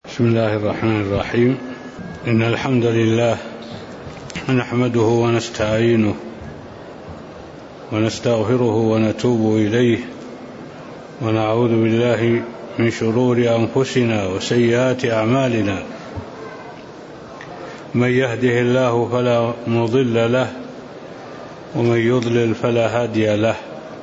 بسم الله الرحمن الرحيم. إن الحمد لله نحمده ونستعينه ونستغفره ونتوب إليه ونعوذ بالله من شرور أنفسنا وسيئات أعمالنا. من يهده الله فلا مضل له ومن يضلل فلا هادي له.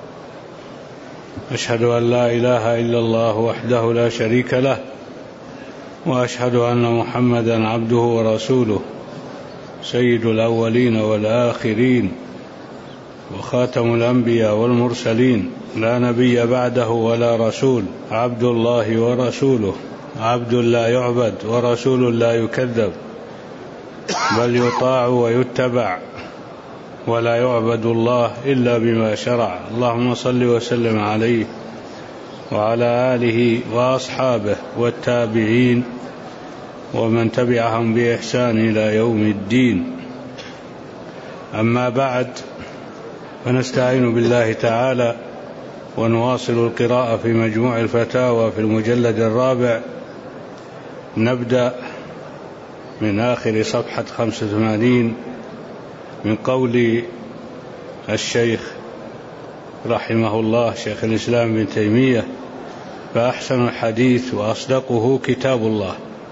أشهد أن لا إله إلا الله وحده لا شريك له وأشهد أن محمدا عبده ورسوله سيد الأولين والآخرين وخاتم الأنبياء والمرسلين لا نبي بعده ولا رسول. عبد الله ورسوله، عبد لا يعبد ورسول لا يكذب، بل يطاع ويتبع ولا يعبد الله إلا بما شرع. اللهم صل وسلم عليه وعلى آله وأصحابه والتابعين ومن تبعهم بإحسان إلى يوم الدين. أما بعد، فنستعين بالله تعالى ونواصل القراءة في مجموع الفتاوى في المجلد الرابع. نبدأ من آخر صفحة 85 من قول الشيخ رحمه الله شيخ الإسلام ابن تيمية: فأحسن الحديث وأصدقه كتاب الله،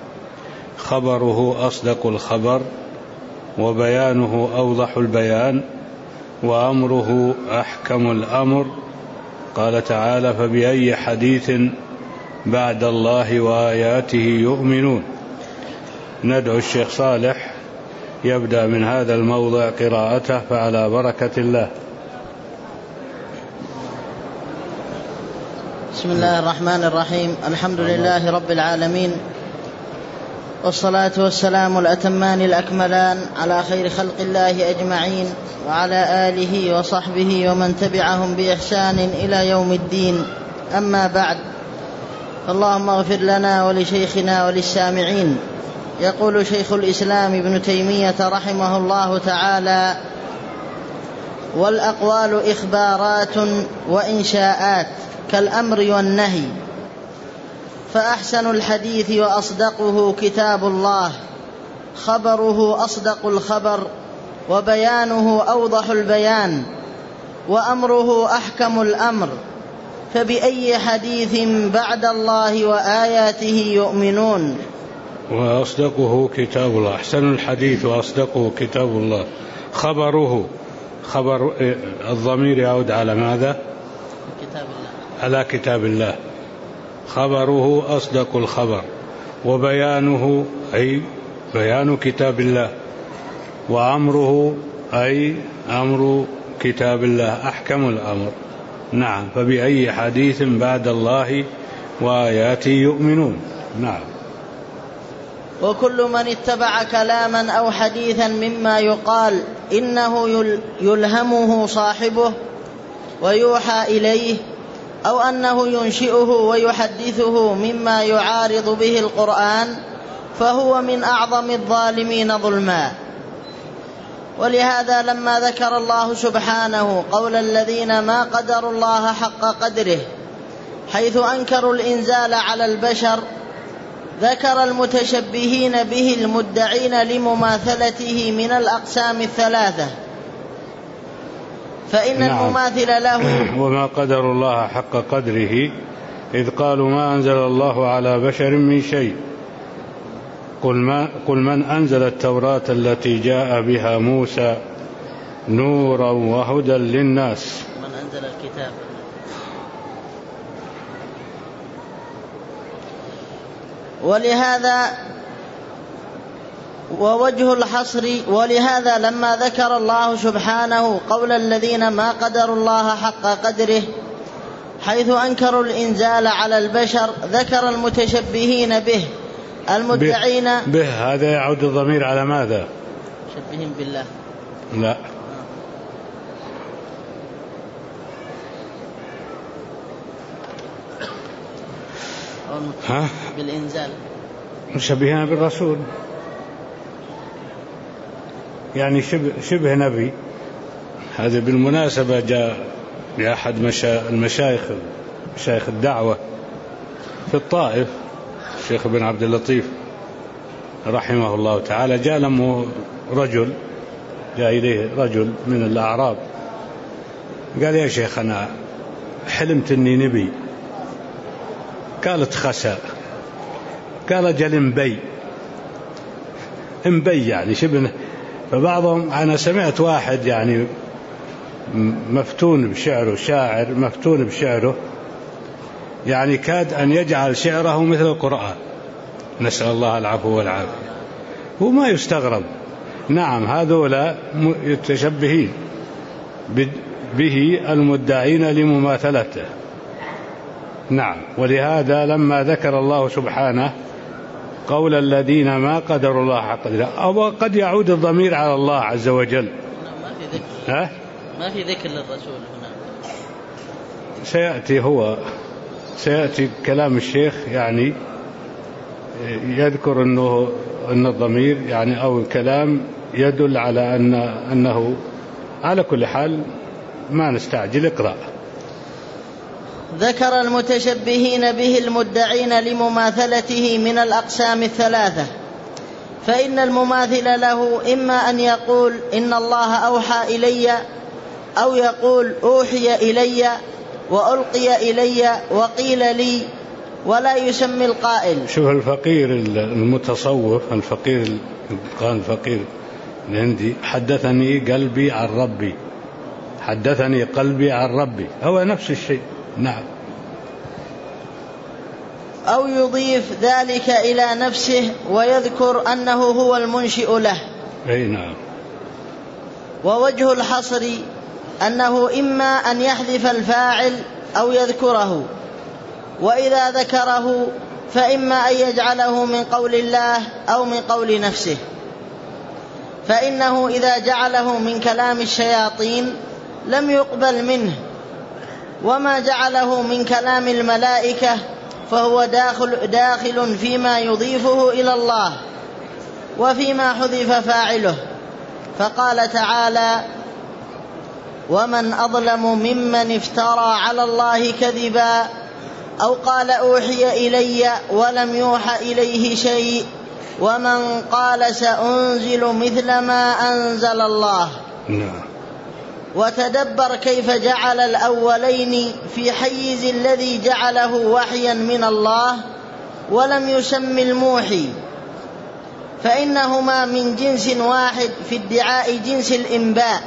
خبره أصدق الخبر، وبيانه أوضح البيان، وأمره أحكم الأمر. قال تعالى: فبأي حديث بعد الله وآياته يؤمنون. ندعو الشيخ صالح يبدأ من هذا الموضع قراءته، فعلى بركة الله. بسم الله الرحمن الرحيم. الحمد لله رب العالمين، والصلاة والسلام الأتمان الأكملان على خير خلق الله أجمعين، وعلى آله وصحبه ومن تبعهم بإحسان إلى يوم الدين. أما بعد، اللهم اغفر لنا ولشيخنا وللسامعين. يقول شيخ الإسلام ابن تيمية رحمه الله تعالى: والأقوال إخبارات وإنشاءات كالأمر والنهي، فأحسن الحديث وأصدقه كتاب الله، خبره أصدق الخبر، وبيانه أوضح البيان، وأمره أحكم الأمر. فبأي حديث بعد الله وآياته يؤمنون. وأصدقه كتاب الله. أحسن الحديث وأصدقه كتاب الله. خبره، خبر الضمير يعود على ماذا؟ كتاب الله. على كتاب الله. خبره أصدق الخبر، وبيانه أي بيان كتاب الله، وأمره أي أمر كتاب الله أحكم الأمر. نعم. فبأي حديث بعد الله وآياته يؤمنون. نعم. وكل من اتبع كلاما أو حديثا مما يقال إنه يلهمه صاحبه ويوحى إليه، أو أنه ينشئه ويحدثه مما يعارض به القرآن، فهو من أعظم الظالمين ظلما. ولهذا لما ذكر الله سبحانه قول الذين ما قدروا الله حق قدره حيث أنكروا الإنزال على البشر، ذكر المتشبهين به المدعين لمماثلته من الأقسام الثلاثة. فإن المماثل له وما قدر الله حق قدره إذ قالوا ما أنزل الله على بشر من شيء. قل من أنزل التوراة التي جاء بها موسى نورا وهدى للناس. من أنزل الكتاب. ولهذا ووجه الحصر، ولهذا لما ذكر الله سبحانه قول الذين ما قدروا الله حق قدره حيث أنكروا الإنزال على البشر، ذكر المتشبهين به المدعين به. هذا يعود الضمير على ماذا؟ مشبهين بالله. لا، بالإنزال. مشبهين بالرسول، يعني شبه نبي. هذا بالمناسبة جاء لأحد المشايخ الدعوة في الطائف الشيخ بن عبد اللطيف رحمه الله تعالى، جاء إليه رجل من الأعراب قال: يا شيخ أنا حلمت أني نبي. قالت: خسأ. قال: أجل انبي يعني شبه. فبعضهم، أنا سمعت واحد يعني مفتون بشعره، شاعر مفتون بشعره، يعني كاد أن يجعل شعره مثل القرآن، نسأل الله العفو والعافية. هو ما يستغرب، نعم هذولا يتشبهين به المدعين لمماثلته. نعم، ولهذا لما ذكر الله سبحانه قول الذين ما قدروا الله حق قدره، أو قد يعود الضمير على الله عز وجل. ما في ذكر للرسول هنا. سيأتي كلام الشيخ، يعني يذكر أن الضمير يعني أو الكلام يدل على أنه على كل حال ما نستعجل. اقرأ. ذكر المتشبهين به المدعين لمماثلته من الأقسام الثلاثة، فإن المماثل له إما أن يقول إن الله أوحى إلي، أو يقول أوحي إلي وألقي إلي وقيل لي، ولا يسمي القائل. شوف الفقير المتصوف، الفقير قال الفقير الهندي: حدثني قلبي عن ربي، حدثني قلبي عن ربي، هو نفس الشيء. نعم. أو يضيف ذلك إلى نفسه ويذكر أنه هو المنشئ له. أي نعم. ووجه الحصر أنه إما أن يحذف الفاعل أو يذكره، وإذا ذكره فإما أن يجعله من قول الله أو من قول نفسه، فإنه إذا جعله من كلام الشياطين لم يقبل منه، وما جعله من كلام الملائكة فهو داخل فيما يضيفه إلى الله وفيما حذف فاعله. فقال تعالى: ومن أظلم ممن افترى على الله كذبا أو قال أوحي إلي ولم يوحى إليه شيء ومن قال سأنزل مثل ما أنزل الله. وتدبر كيف جعل الأولين في حيز الذي جعله وحيا من الله ولم يسم الموحي، فإنهما من جنس واحد في ادعاء جنس الإنباء،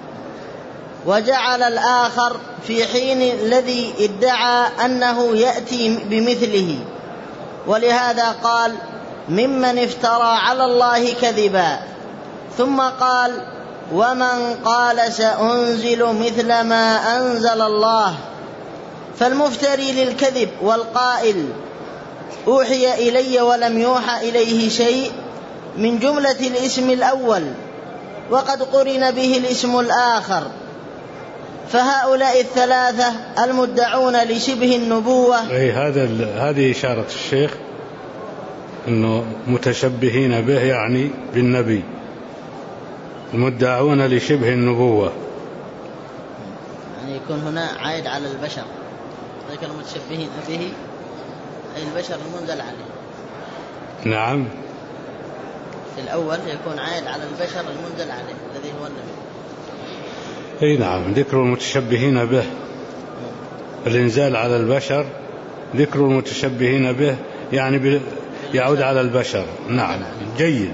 وجعل الآخر في حين الذي ادعى أنه يأتي بمثله، ولهذا قال: ممن افترى على الله كذبا، ثم قال: ومن قال سأنزل مثل ما أنزل الله. فالمفتري للكذب والقائل أوحي إلي ولم يوحى إليه شيء من جملة الاسم الأول، وقد قرن به الاسم الآخر. فهؤلاء الثلاثة المدعون لشبه النبوة، هذه إشارة الشيخ أنه متشبهين به يعني بالنبي، المدعون لشبه النبوة، يعني يكون هنا عائد على البشر. ذلك المتشبهين به أي البشر المنزل عليه. نعم. في الأول يكون عائد على البشر المنزل عليه الذي هو النبي. أي نعم، ذكر المتشبهين به، الإنزال على البشر، ذكر المتشبهين به يعني يعود على البشر. نعم، جيد.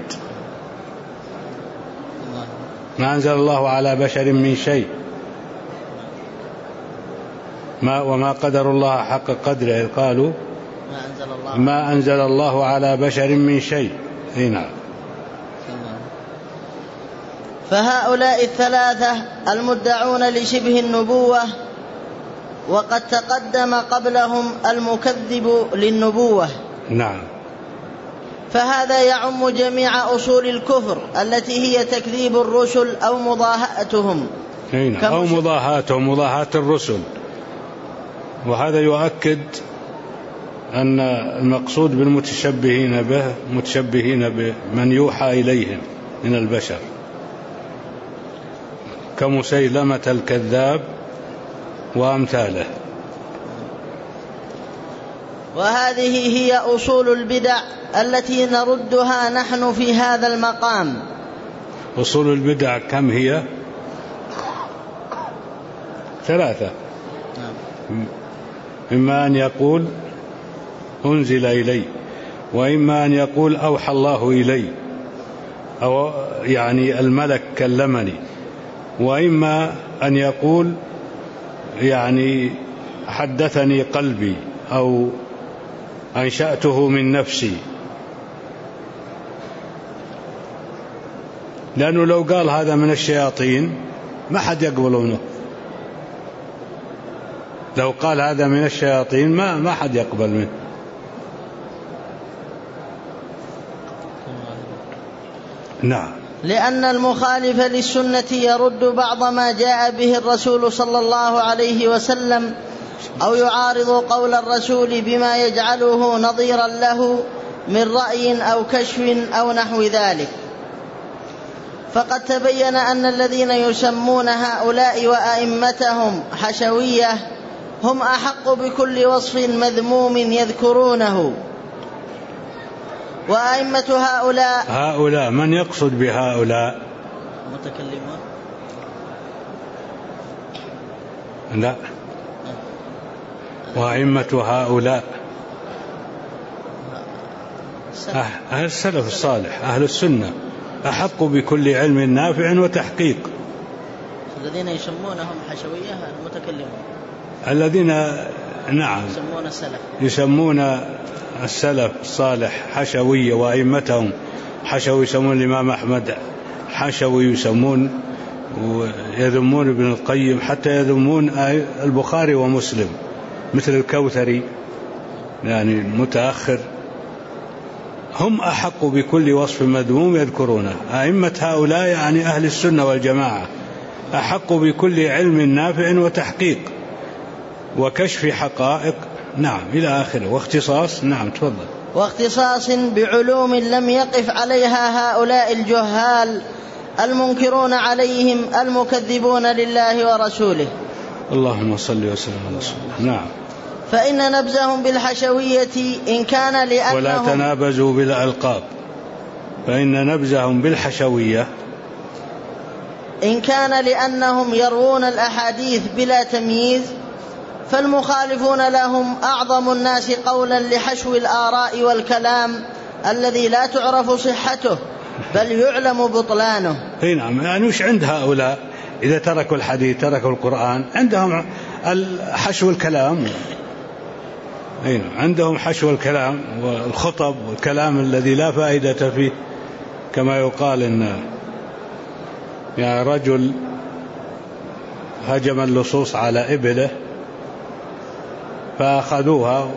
ما أنزل الله على بشر من شيء، وما قدر الله حق قدره، قالوا ما أنزل الله على بشر من شيء. نعم. فهؤلاء الثلاثة المدعون لشبه النبوة، وقد تقدم قبلهم المكذب للنبوة. نعم. فهذا يعم جميع أصول الكفر التي هي تكذيب الرسل أو مضاهاتهم، أو مضاهاة الرسل. وهذا يؤكد أن المقصود بالمتشبهين به متشبهين بمن يوحى إليهم من البشر، كمسيلمة الكذاب وأمثاله. وهذه هي أصول البدع التي نردها نحن في هذا المقام. أصول البدع كم هي؟ 3. إما أن يقول أنزل إلي، وإما أن يقول أوحى الله إلي، أو يعني الملك كلمني، وإما أن يقول يعني حدثني قلبي أو أنشأته من نفسي. لأنه لو قال هذا من الشياطين ما حد يقبل منه، لو قال هذا من الشياطين ما حد يقبل منه. نعم. لأن المخالف للسنة يرد بعض ما جاء به الرسول صلى الله عليه وسلم، أو يعارض قول الرسول بما يجعله نظيرا له من رأي أو كشف أو نحو ذلك. فقد تبين أن الذين يسمون هؤلاء وأئمتهم حشوية هم أحق بكل وصف مذموم يذكرونه. وأئمة هؤلاء من يقصد بهؤلاء؟ متكلمون؟ لا، وأئمة هؤلاء أهل السلف الصالح، أهل السنة، أحق بكل علم نافع وتحقيق. الذين يسمونهم حشوية المتكلمون، الذين نعم يسمون السلف الصالح حشوية، وأئمتهم حشوي، يسمون الإمام أحمد حشوي، يسمون ويذمون ابن القيم، حتى يذمون البخاري ومسلم مثل الكوثري يعني المتأخر. هم أحق بكل وصف مذموم يذكرونه. أئمة هؤلاء يعني أهل السنة والجماعة، أحق بكل علم نافع وتحقيق وكشف حقائق، نعم، إلى آخره. واختصاص، نعم تفضل. واختصاص بعلوم لم يقف عليها هؤلاء الجهال المنكرون عليهم المكذبون لله ورسوله. اللهم صل وسلم على رسول الله. نعم. فإن نبزهم بالحشوية إن كان لأنهم، ولا تنابزوا بالألقاب، فإن نبزهم بالحشوية إن كان لأنهم يروون الأحاديث بلا تمييز، فالمخالفون لهم أعظم الناس قولا لحشو الآراء والكلام الذي لا تعرف صحته بل يعلم بطلانه. نعم. يعني وش عند هؤلاء إذا تركوا الحديث تركوا القرآن؟ عندهم حشو الكلام، عندهم حشو الكلام والخطب والكلام الذي لا فائدة فيه. كما يقال إن يعني رجل هجم اللصوص على إبله فأخذوها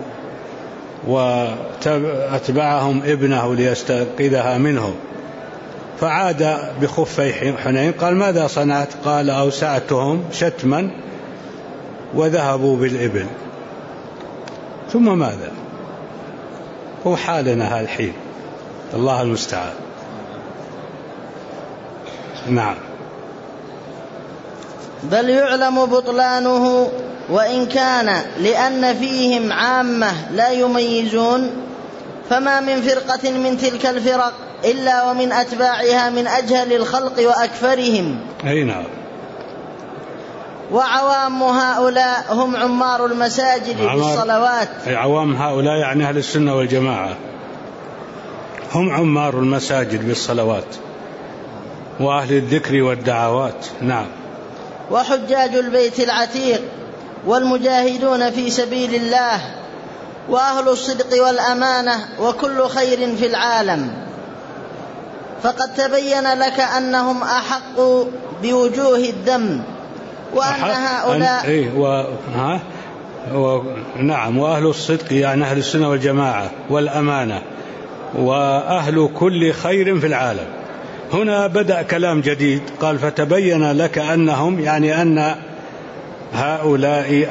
وأتبعهم ابنه ليستنقذها منه، فعاد بخفي حنين، قال ماذا صنعت؟ قال أوسعتهم شتما وذهبوا بالإبل. ثم ماذا؟ هو حالنا هذا الحين، الله المستعان. نعم. بل يعلم بطلانه، وإن كان لأن فيهم عامة لا يميزون، فما من فرقة من تلك الفرق إلا ومن أتباعها من أجهل الخلق وأكفرهم. أي نعم. وعوام هؤلاء هم عمار المساجد بالصلوات. أي عوام هؤلاء يعني أهل السنة والجماعة، هم عمار المساجد بالصلوات وأهل الذكر والدعوات. نعم. وحجاج البيت العتيق والمجاهدون في سبيل الله وأهل الصدق والأمانة وكل خير في العالم. فقد تبين لك أنهم أحق بوجوه الذم، وأن هؤلاء نعم، وأهل الصدق يعني أهل السنة والجماعة والأمانة وأهل كل خير في العالم. هنا بدأ كلام جديد، قال فتبين لك أنهم يعني أن هؤلاء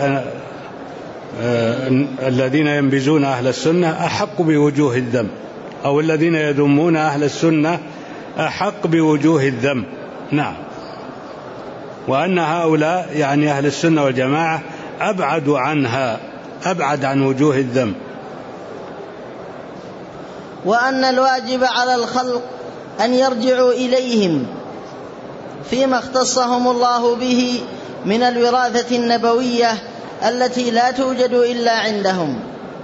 الذين ينبذون أهل السنة أحق بوجوه الذم، أو الذين يذمون أهل السنة أحق بوجوه الذم. نعم. وأن هؤلاء يعني أهل السنة والجماعة أبعد عنها، أبعد عن وجوه الذم. وأن الواجب على الخلق أن يرجعوا إليهم فيما اختصهم الله به من الوراثة النبوية التي لا توجد إلا عندهم.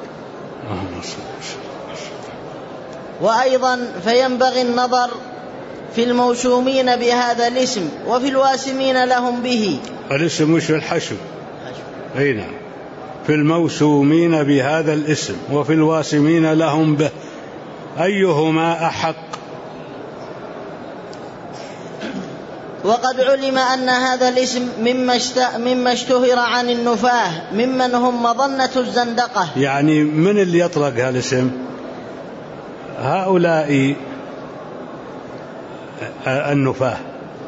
وأيضا فينبغي النظر في الموسومين بهذا الاسم وفي الواسمين لهم به. الاسم مش الحشو. أي نعم، في الموسومين بهذا الاسم وفي الواسمين لهم به، أيهما أحق؟ وقد علم أن هذا الاسم مما اشتهر عن النفاه ممن هم مظنة الزندقة. يعني من اللي يطلق هالاسم؟ هؤلاء النفاه،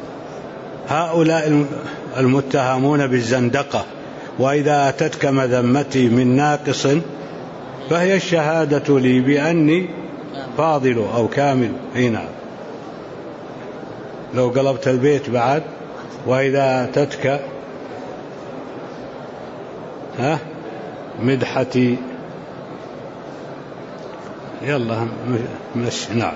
هؤلاء المتهمون بالزندقة. وإذا أتتك مذمتي من ناقص فهي الشهادة لي بأني فاضل أو كامل. هنا لو قلبت البيت بعد، وإذا أتتك مدحتي، يلا مش. نعم.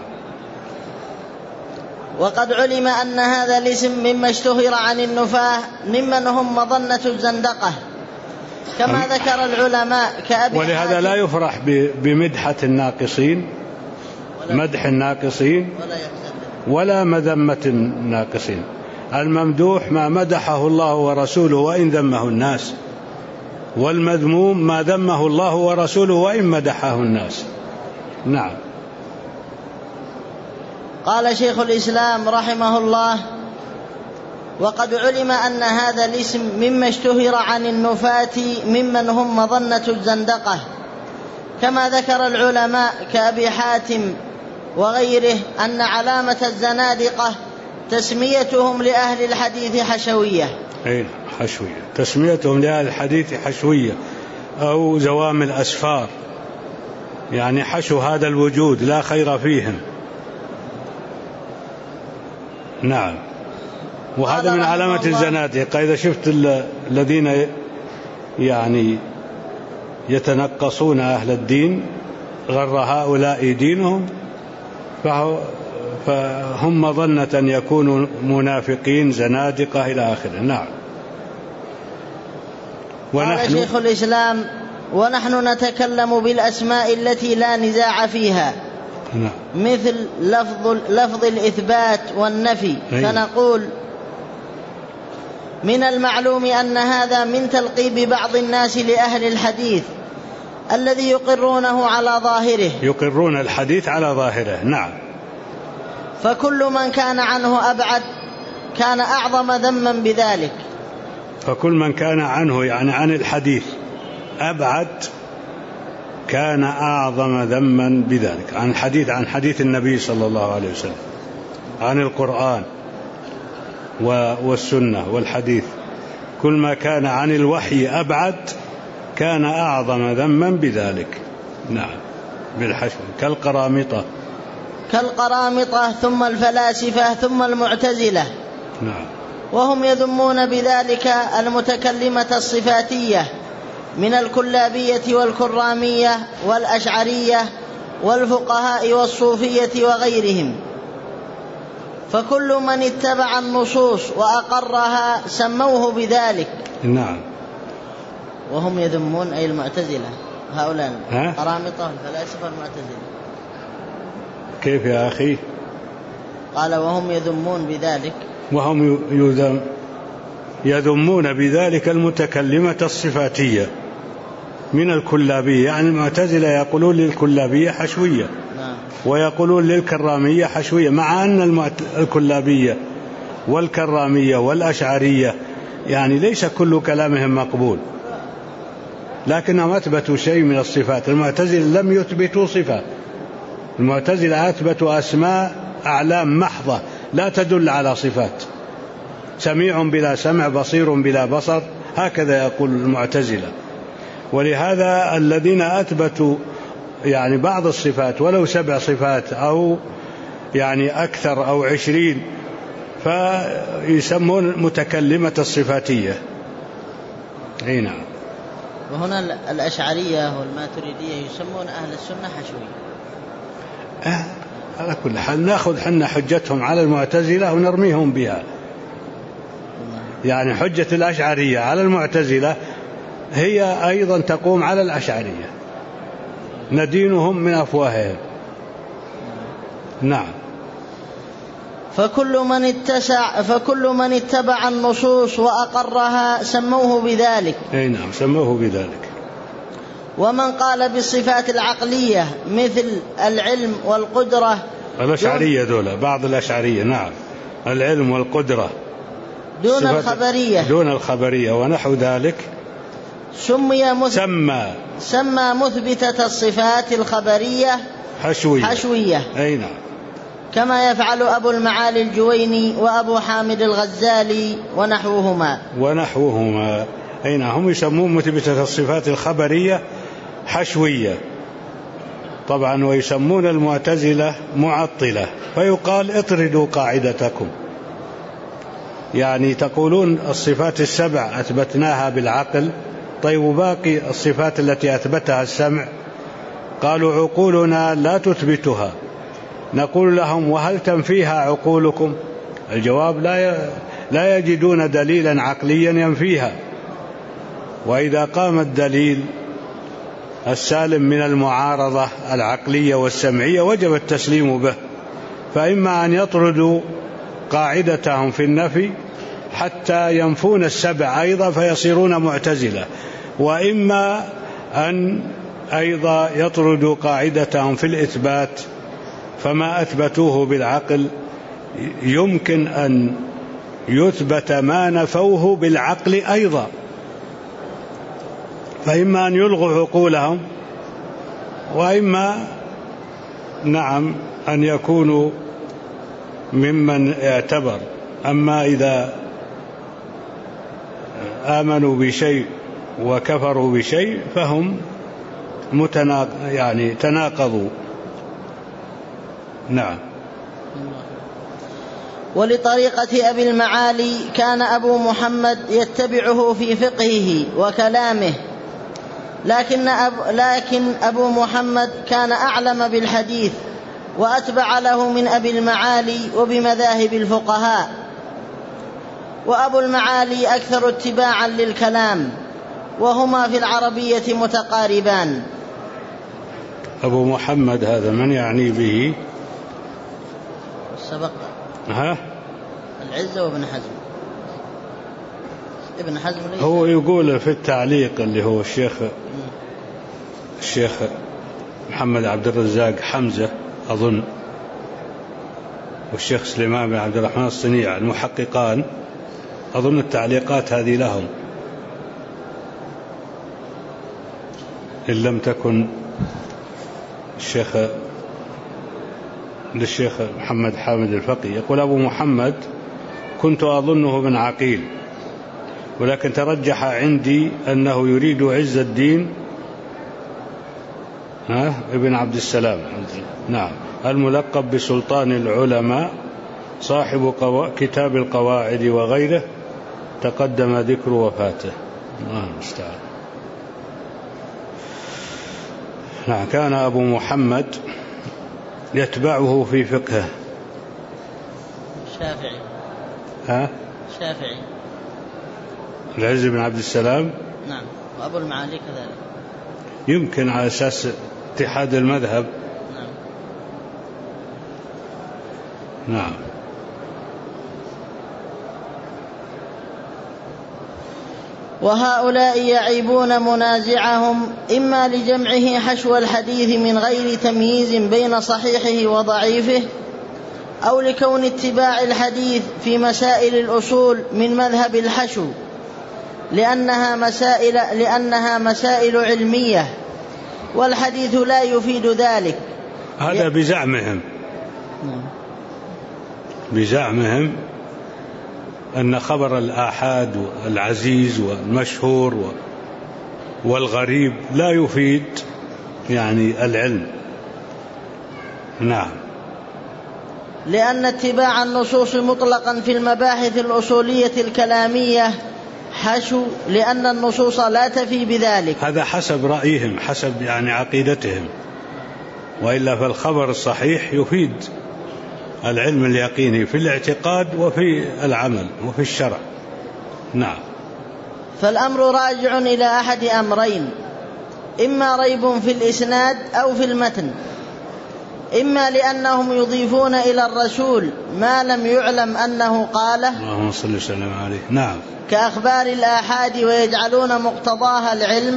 وقد علم أن هذا الاسم مما اشتهر عن النفاه ممن هم مظنة الزندقة كما ذكر العلماء كأبي ولهذا لا يفرح بمدحة الناقصين، مدح الناقصين ولا مذمة الناقصين. الممدوح ما مدحه الله ورسوله وإن ذمه الناس، والمذموم ما ذمه الله ورسوله وإن مدحه الناس. نعم. قال شيخ الإسلام رحمه الله: وقد علم أن هذا الاسم مما اشتهر عن النفاة ممن هم مظنة الزندقة كما ذكر العلماء كأبي حاتم وغيره أن علامة الزنادقة تسميتهم لأهل الحديث حشوية. أي حشوية، تسميتهم لأهل الحديث حشوية أو زوام الأسفار، يعني حشو هذا الوجود لا خير فيهم. نعم. وهذا من علامة الزنادقة. إذا شفت الذين يعني يتنقصون أهل الدين غر هؤلاء دينهم فهم مظنة أن يكونوا منافقين زنادقة إلى آخره. نعم. قال شيخ الإسلام: ونحن نتكلم بالأسماء التي لا نزاع فيها. نعم. مثل لفظ الإثبات والنفي. فنقول: من المعلوم أن هذا من تلقيب بعض الناس لأهل الحديث الذي يقرونه على ظاهره، يقرون الحديث على ظاهره. نعم. فكل من كان عنه أبعد كان أعظم ذما بذلك. فكل من كان عنه يعني عن الحديث أبعد كان أعظم ذما بذلك. عن الحديث، عن حديث النبي صلى الله عليه وسلم، عن القرآن والسنة والحديث، كل ما كان عن الوحي أبعد كان أعظم ذما بذلك. نعم. بالحشو كالقرامطة ثم الفلاسفة ثم المعتزلة. نعم. وهم يذمون بذلك المتكلمة الصفاتية من الكلابية والكرامية والأشعرية والفقهاء والصوفية وغيرهم. فكل من اتبع النصوص وأقرها سموه بذلك. نعم. وهم يذمون أي المعتزلة، هؤلاء القرامطة والفلاسفة المعتزلة. كيف يا أخي؟ قال: وهم يذمون بذلك. وهم يذمون بذلك المتكلمة الصفاتية من الكلابية، يعني المعتزلة يقولون للكلابية حشوية. نعم. ويقولون للكرامية حشوية، مع أن الكلابية والكرامية والأشعرية يعني ليس كل كلامهم مقبول، لكنهم أثبتوا شيء من الصفات. المعتزلة لم يثبتوا صفات، المعتزلة أثبتوا أسماء أعلام محضة لا تدل على صفات، سميع بلا سمع، بصير بلا بصر، هكذا يقول المعتزلة. ولهذا الذين أثبتوا يعني بعض الصفات ولو 7 صفات أو يعني أكثر أو 20 فيسمون متكلمة الصفاتية. أي نعم. وهنا الأشعرية والماتريدية يسمون أهل السنة حشوية. على كل حال نأخذ حنا حجتهم على المعتزلة ونرميهم بها. يعني حجة الأشعرية على المعتزلة هي أيضا تقوم على الأشعرية، ندينهم من أفواههم. نعم. فكل من اتبع النصوص وأقرها سموه بذلك. أي نعم، سموه بذلك. ومن قال بالصفات العقلية مثل العلم والقدرة، الأشعرية دولة، بعض الأشعرية نعم، العلم والقدرة دون الخبرية ونحو ذلك، سمى مثبتة الصفات الخبرية حشوية. أي نعم. كما يفعل أبو المعالي الجويني وأبو حامد الغزالي ونحوهما. أي نعم، هم يسمون مثبتة الصفات الخبرية حشوية طبعا، ويسمون المعتزلة معطلة، فيقال اطردوا قاعدتكم. يعني تقولون الصفات السبع أثبتناها بالعقل، طيب وباقي الصفات التي أثبتها السمع قالوا عقولنا لا تثبتها. نقول لهم وهل تنفيها عقولكم؟ الجواب لا يجدون دليلا عقليا ينفيها. وإذا قام الدليل السالم من المعارضة العقلية والسمعية وجب التسليم به. فإما أن يطردوا قاعدتهم في النفي حتى ينفون السبع أيضا فيصيرون معتزلة، وإما أن أيضا يطردوا قاعدتهم في الإثبات، فما أثبتوه بالعقل يمكن أن يثبت ما نفوه بالعقل أيضا. فإما أن يلغوا عقولهم، وإما نعم أن يكونوا ممن اعتبر. أما إذا آمنوا بشيء وكفروا بشيء فهم تناقضوا. نعم. ولطريقة أبي المعالي كان أبو محمد يتبعه في فقهه وكلامه، لكن أبو محمد كان أعلم بالحديث وأتبع له من أبي المعالي وبمذاهب الفقهاء، وأبو المعالي أكثر اتباعا للكلام، وهما في العربية متقاربان. أبو محمد هذا من يعني به؟ سبق العزة وابن حزم. ابن حزم هو يقول في التعليق اللي هو الشيخ محمد عبد الرزاق حمزة أظن، والشيخ سليمان بن عبد الرحمن الصنيع المحققان، أظن التعليقات هذه لهم إن لم تكن للشيخ محمد حامد الفقي. يقول أبو محمد كنت أظنه بن عقيل، ولكن ترجح عندي أنه يريد عز الدين ابن عبد السلام، نعم، الملقب بسلطان العلماء، صاحب كتاب القواعد وغيره، تقدم ذكر وفاته. الله المستعان. نعم. كان أبو محمد يتبعه في فقهه. الشافعي العز بن عبد السلام. نعم. وأبو المعالي كذلك. يمكن على أساس اتحاد المذهب. نعم. وهؤلاء يعيبون منازعهم إما لجمعه حشو الحديث من غير تمييز بين صحيحه وضعيفه، أو لكون اتباع الحديث في مسائل الأصول من مذهب الحشو، لأنها مسائل علمية والحديث لا يفيد ذلك. هذا بزعمهم أن خبر الآحاد والعزيز والمشهور والغريب لا يفيد العلم. نعم. لأن اتباع النصوص مطلقا في المباحث الأصولية الكلامية حشو، لأن النصوص لا تفي بذلك. هذا حسب رأيهم، حسب عقيدتهم. وإلا فالخبر الصحيح يفيد العلم اليقيني في الاعتقاد وفي العمل وفي الشرع. نعم. فالأمر راجع إلى أحد أمرين: إما ريب في الإسناد أو في المتن، إما لأنهم يضيفون إلى الرسول ما لم يعلم أنه قاله، اللهم صل وسلم عليه، نعم، كأخبار الآحاد ويجعلون مقتضاها العلم،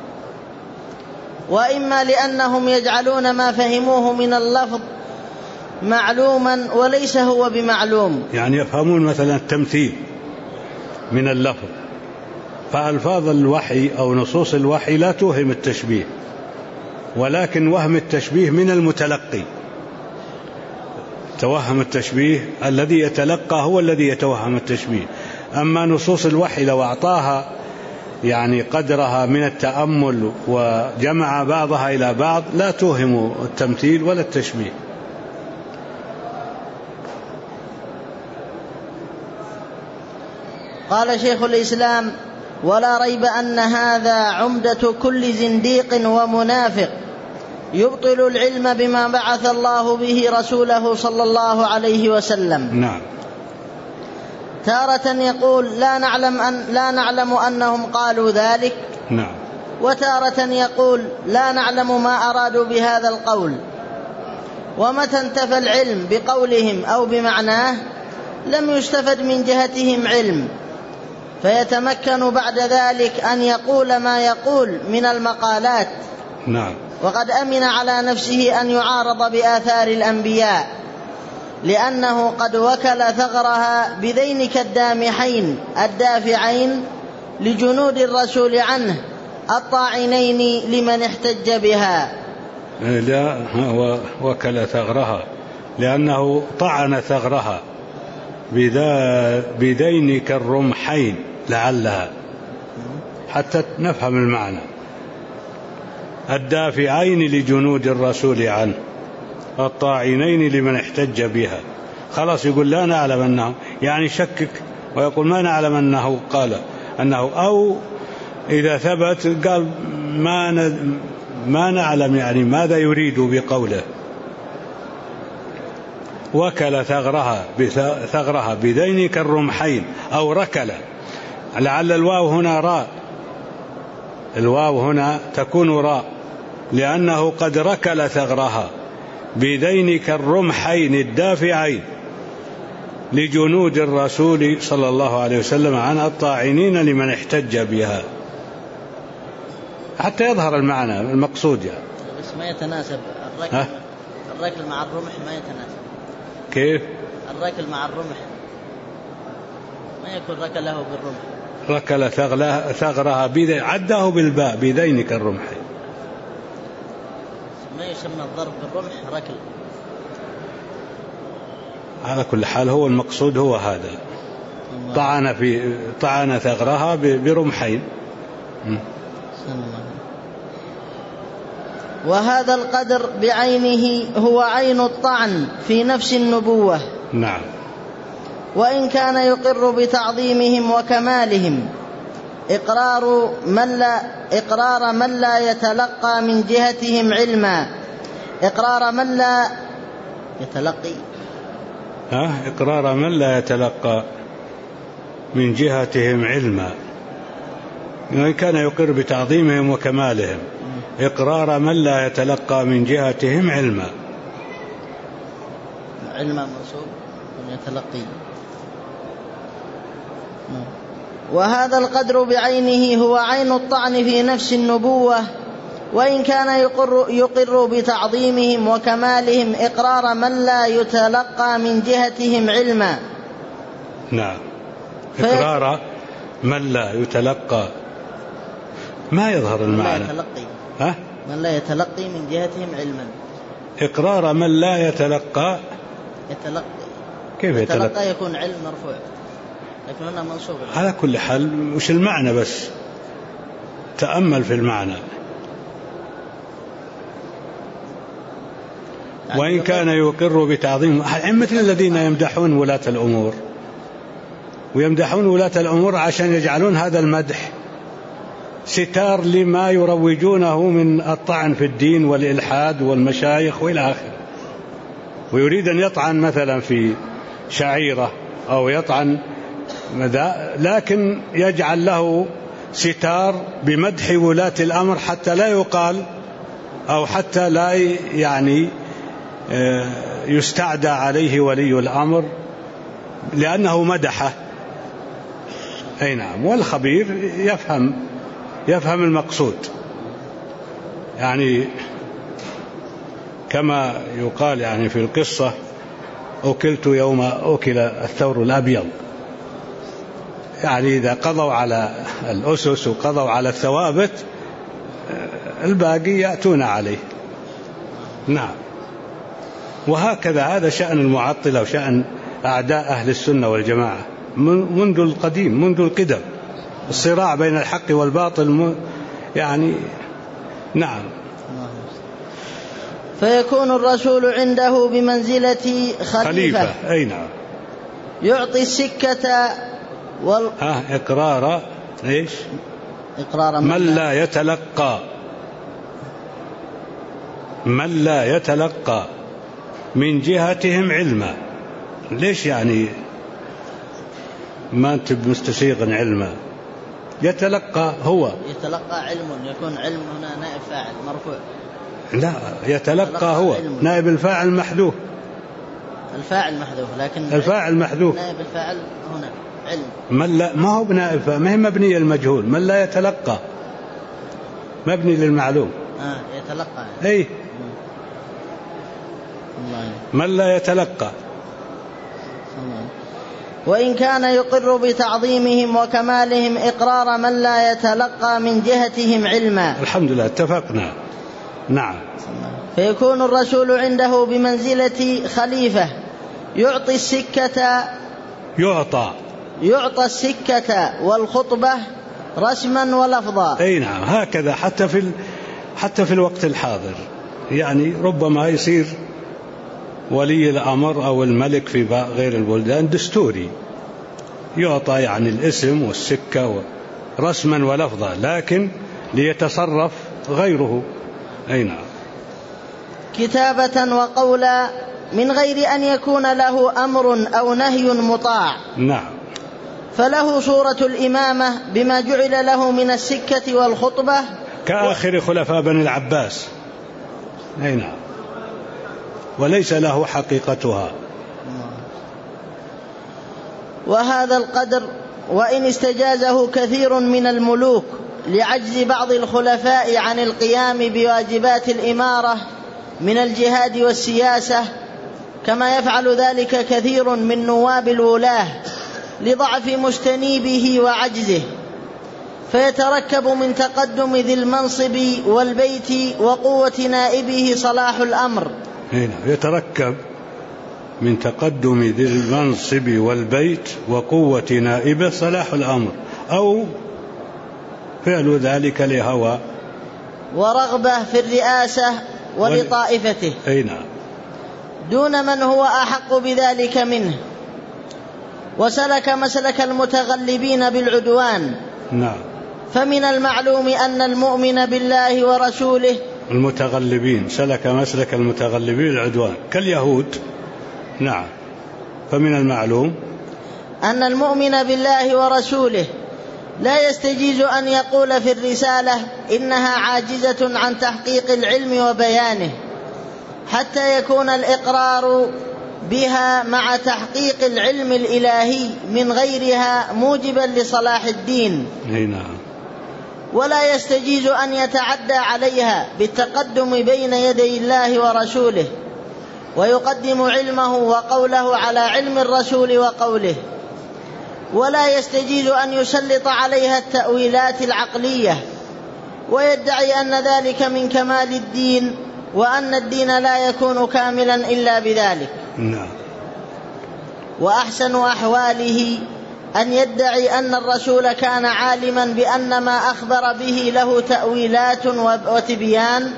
وإما لأنهم يجعلون ما فهموه من اللفظ معلوما وليس هو بمعلوم، يعني يفهمون مثلا التمثيل من اللفظ، فألفاظ الوحي أو نصوص الوحي لا توهم التشبيه، ولكن وهم التشبيه من المتلقي. توهم التشبيه الذي يتلقى هو الذي يتوهم التشبيه. أما نصوص الوحي لو أعطاها يعني قدرها من التأمل وجمع بعضها إلى بعض لا توهم التمثيل ولا التشبيه. قال شيخ الإسلام: ولا ريب أن هذا عمدة كل زنديق ومنافق يبطل العلم بما بعث الله به رسوله صلى الله عليه وسلم. نعم. تارة يقول لا نعلم أنهم قالوا ذلك. نعم. وتارة يقول لا نعلم ما أرادوا بهذا القول. ومتى انتفى العلم بقولهم أو بمعناه لم يستفد من جهتهم علم، فيتمكن بعد ذلك أن يقول ما يقول من المقالات. نعم. وقد أمن على نفسه أن يعارض بآثار الأنبياء، لأنه قد وكل ثغرها بذينك الدامحين الدافعين لجنود الرسول عنه الطاعنين لمن احتج بها. لا، وكل ثغرها لأنه طعن ثغرها بذينك الرمحين لعلها، حتى نفهم المعنى. الدافعين لجنود الرسول عنه الطاعنين لمن احتج بها. خلاص يقول لا نعلم أنه، يعني شكك ويقول ما نعلم أنه قال أنه، أو إذا ثبت قال ما نعلم يعني ماذا يريد بقوله. وكل ثغرها بذينك الرمحين أو ركل، لعل الواو هنا راء، الواو هنا تكون راء، لأنه قد ركل ثغرها بذينك الرمحين الدافعين لجنود الرسول صلى الله عليه وسلم عن الطاعنين لمن احتج بها، حتى يظهر المعنى المقصود يعني. بس ما يتناسب الركل مع الرمح، ما يتناسب. كيف؟ الركل مع الرمح ما يكون ركله بالرمح. ركل ثغرها عده بالباء بذينك الرمح، ما يسمى الضرب بالرمح ركل. على كل حال هو المقصود هو هذا، طعن ثغرها برمحين. وهذا القدر بعينه هو عين الطعن في نفس النبوة. نعم. وإن كان يقر بتعظيمهم وكمالهم إقرار من لا يتلقى من جهتهم علما، إقرار من لا يتلقي إقرار من لا يتلقى من جهتهم علما. وإن كان يقر بتعظيمهم وكمالهم إقرار من لا يتلقى من جهتهم علما. علما منصوب من يتلقي. وهذا القدر بعينه هو عين الطعن في نفس النبوة، وإن كان يقر بتعظيمهم وكمالهم إقرار من لا يتلقى من جهتهم علما. نعم. إقرار من لا يتلقى، ما يظهر المعنى. من لا يتلقي من جهتهم علما. إقرار من لا يتلقى. كيف يتلقى؟ يكون علم مرفوع، لكن هنا منصوب. على كل حال وش المعنى؟ بس تأمل في المعنى. وإن كان يقر بتعظيم، مثل الذين يمدحون ولاة الأمور، ويمدحون ولاة الأمور عشان يجعلون هذا المدح ستار لما يروجونه من الطعن في الدين والإلحاد والمشايخ وإلى آخره، ويريد أن يطعن مثلا في شعيرة أو يطعن لكن يجعل له ستار بمدح ولاة الأمر حتى لا يقال أو حتى لا يعني يستعدى عليه ولي الأمر لأنه مدحه. أي نعم. والخبير يفهم المقصود، يعني كما يقال يعني في القصة أكلت يوم أكل الثور الأبيض، يعني إذا قضوا على الأسس وقضوا على الثوابت الباقي يأتون عليه. نعم. وهكذا هذا شأن المعطلة وشأن أعداء أهل السنة والجماعة منذ القديم، منذ القدم، الصراع بين الحق والباطل يعني. نعم. فيكون الرسول عنده بمنزلة خليفة. أي نعم. يعطي السكة إقرار إيش؟ إقرار من لا يتلقى من جهتهم علما. ليش يعني ما أنت مستسيغ علما؟ يتلقى هو يتلقى علم، يكون علم هنا نائب فاعل مرفوع. لا، يتلقى هو علم. نائب الفاعل محذوف، الفاعل محذوف، لكن الفاعل محذوف، نائب الفاعل هنا علم. من لا ما هو بنائب فاعل، ما هي مبنية المجهول. من لا يتلقى مبني للمعلوم. يتلقى أي من لا يتلقى. وإن كان يقر بتعظيمهم وكمالهم إقرار من لا يتلقى من جهتهم علما. الحمد لله اتفقنا. نعم. فيكون الرسول عنده بمنزلة خليفة يعطي السكة، يعطى السكة والخطبة رسما ولفظا. أي نعم. هكذا حتى في الوقت الحاضر، يعني ربما يصير ولي الأمر أو الملك في غير البلدان دستوري يعطى يعني الاسم والسكة رسما ولفظا، لكن ليتصرف غيره. أي نعم. كتابة وقولا من غير أن يكون له أمر أو نهي مطاع. نعم. فله صورة الإمامة بما جعل له من السكة والخطبة كآخر خلفاء بني العباس. أي نعم. وليس له حقيقتها. وهذا القدر وإن استجازه كثير من الملوك لعجز بعض الخلفاء عن القيام بواجبات الإمارة من الجهاد والسياسة، كما يفعل ذلك كثير من نواب الولاة لضعف مستنيبه وعجزه، فيتركب من تقدم ذي المنصب والبيت وقوة نائبه صلاح الأمر. يتركب من تقدم ذي المنصب والبيت وقوة نائبه صلاح الأمر، أو فعل ذلك لهوى ورغبة في الرئاسة ولطائفته. أي نعم. دون من هو أحق بذلك منه، وسلك مسلك المتغلبين بالعدوان. نعم. فمن المعلوم أن المؤمن بالله ورسوله المتغلبين سلك مسلك المتغلبين بالعدوان كاليهود. نعم. فمن المعلوم أن المؤمن بالله ورسوله لا يستجيز أن يقول في الرسالة إنها عاجزة عن تحقيق العلم وبيانه، حتى يكون الإقرار بها مع تحقيق العلم الإلهي من غيرها موجبا لصلاح الدين. نعم. ولا يستجيز أن يتعدى عليها بالتقدم بين يدي الله ورسوله ويقدم علمه وقوله على علم الرسول وقوله، ولا يستجيز أن يسلط عليها التأويلات العقلية ويدعي أن ذلك من كمال الدين، وأن الدين لا يكون كاملا إلا بذلك. وأحسن أحواله أن يدعي أن الرسول كان عالما بأن ما أخبر به له تأويلات وتبيان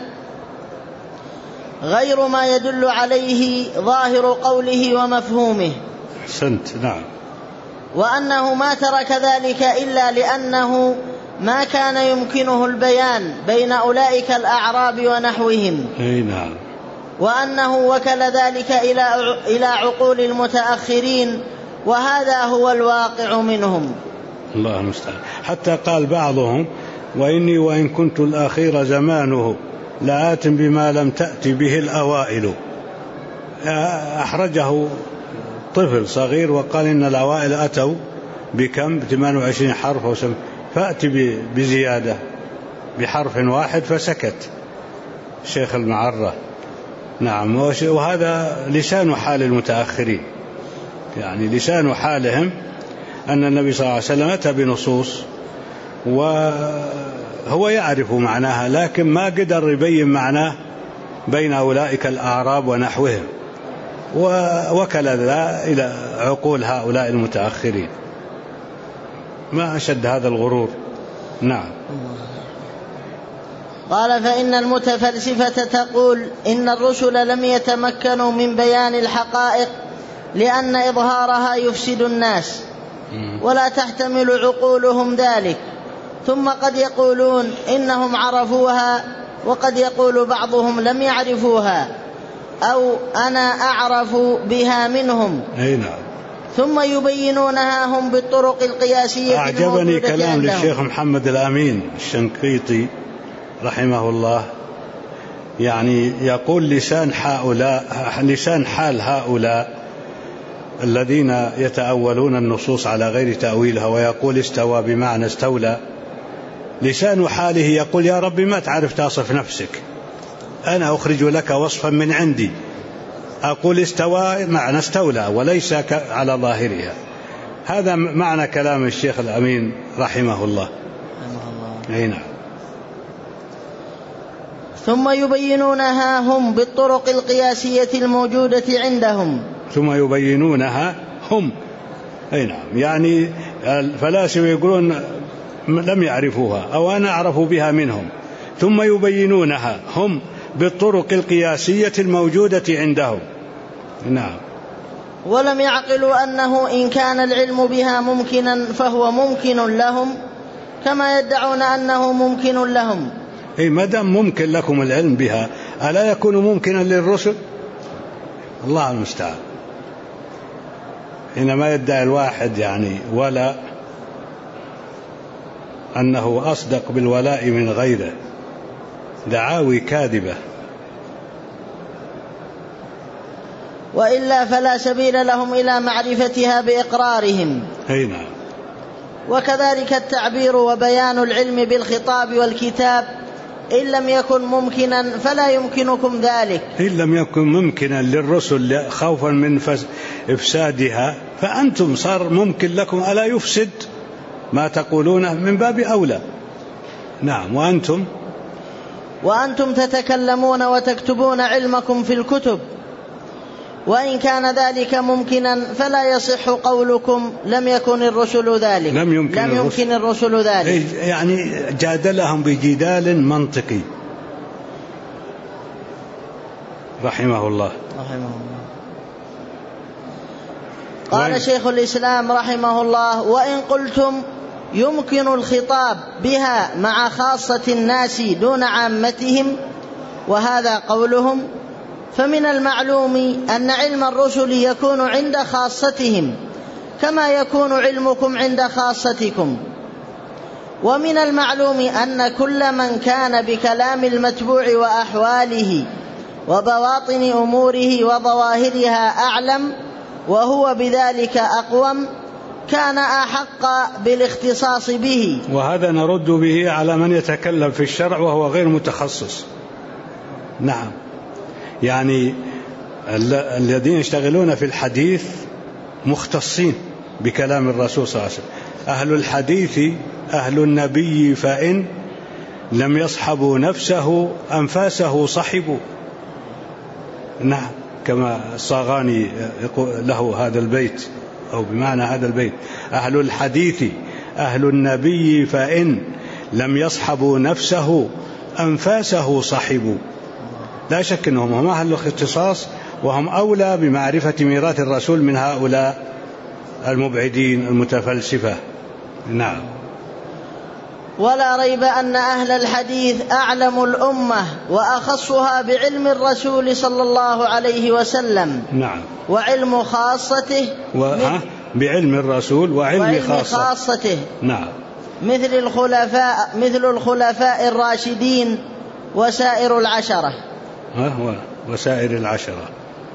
غير ما يدل عليه ظاهر قوله ومفهومه. أحسنت. نعم. وأنه ما ترك ذلك إلا لأنه ما كان يمكنه البيان بين أولئك الأعراب ونحوهم. نعم. وأنه وكل ذلك إلى عقول المتأخرين، وهذا هو الواقع منهم. الله المستعان. حتى قال بعضهم: وإني وإن كنت الأخير زمانه لآت بما لم تأت به الأوائل. أحرجه طفل صغير وقال إن الأوائل أتوا بكم 28 حرف فأتي بزيادة بحرف واحد، فسكت شيخ المعرة. نعم. وهذا لسان حال المتأخرين، يعني لسان حالهم أن النبي صلى الله عليه وسلم أتى بنصوص وهو يعرف معناها، لكن ما قدر يبين معناه بين أولئك الأعراب ونحوهم، ووكل ذا إلى عقول هؤلاء المتأخرين. ما أشد هذا الغرور. نعم. قال: فإن المتفلسفة تقول إن الرسل لم يتمكنوا من بيان الحقائق لأن إظهارها يفسد الناس، ولا تحتمل عقولهم ذلك. ثم قد يقولون إنهم عرفوها، وقد يقول بعضهم لم يعرفوها، أو أنا أعرف بها منهم. نعم. ثم يبينونها هم بالطرق القياسية. أعجبني كلام للشيخ محمد الأمين الشنقيطي رحمه الله، يعني يقول لسان حال هؤلاء الذين يتأولون النصوص على غير تأويلها، ويقول استوى بمعنى استولى. لسان حاله يقول: يا رب ما تعرف تصف نفسك، أنا أخرج لك وصفا من عندي، أقول استوى معنى استولى وليس على ظاهرها. هذا معنى كلام الشيخ الأمين رحمه الله. نعم. ثم يبينونها هم بالطرق القياسية الموجودة عندهم. ثم يبينونها هم. نعم. يعني الفلاسفة يقولون لم يعرفوها، أو أنا أعرف بها منهم. ثم يبينونها هم بالطرق القياسية الموجودة عندهم. نعم. ولم يعقلوا أنه إن كان العلم بها ممكنا فهو ممكن لهم، كما يدعون أنه ممكن لهم. ما دام ممكن لكم العلم بها، ألا يكون ممكنا للرسل؟ الله المستعان. حينما يدعي الواحد يعني ولا أنه أصدق بالولاء من غيره، دعاوي كاذبة. وإلا فلا سبيل لهم إلى معرفتها بإقرارهم. نعم. وكذلك التعبير وبيان العلم بالخطاب والكتاب، إن لم يكن ممكنا فلا يمكنكم ذلك. إن لم يكن ممكنا للرسل خوفا من إفسادها، فأنتم صار ممكن لكم ألا يفسد ما تقولونه من باب أولى. نعم. وأنتم تتكلمون وتكتبون علمكم في الكتب، وإن كان ذلك ممكنا فلا يصح قولكم لم يكن الرسل ذلك. لم يمكن الرسل ذلك. يعني جادلهم بجدال منطقي رحمه الله. قال شيخ الإسلام رحمه الله: وإن قلتم يمكن الخطاب بها مع خاصة الناس دون عامتهم، وهذا قولهم، فمن المعلوم أن علم الرسل يكون عند خاصتهم كما يكون علمكم عند خاصتكم. ومن المعلوم أن كل من كان بكلام المتبوع وأحواله وبواطن أموره وظواهرها أعلم وهو بذلك أقوم كان أحق بالاختصاص به. وهذا نرد به على من يتكلم في الشرع وهو غير متخصص. نعم. يعني الذين يشتغلون في الحديث مختصين بكلام الرسول صلى الله عليه وسلم. أهل الحديث أهل النبي، فإن لم يصحبوا نفسه أنفاسه صحبوا. نعم. كما الصاغاني له هذا البيت، أو بمعنى هذا البيت: أهل الحديث أهل النبي، فإن لم يصحبوا نفسه أنفاسه صحبوا. لا شك أنهم هم أهل الاختصاص، وهم أولى بمعرفة ميراث الرسول من هؤلاء المبعدين المتفلسفة. نعم. ولا ريب أن أهل الحديث أعلم الأمة وأخصها بعلم الرسول صلى الله عليه وسلم. نعم. وعلم خاصته بعلم الرسول وعلم خاصته. نعم. مثل الخلفاء الراشدين وسائر العشرة. وسائر العشرة.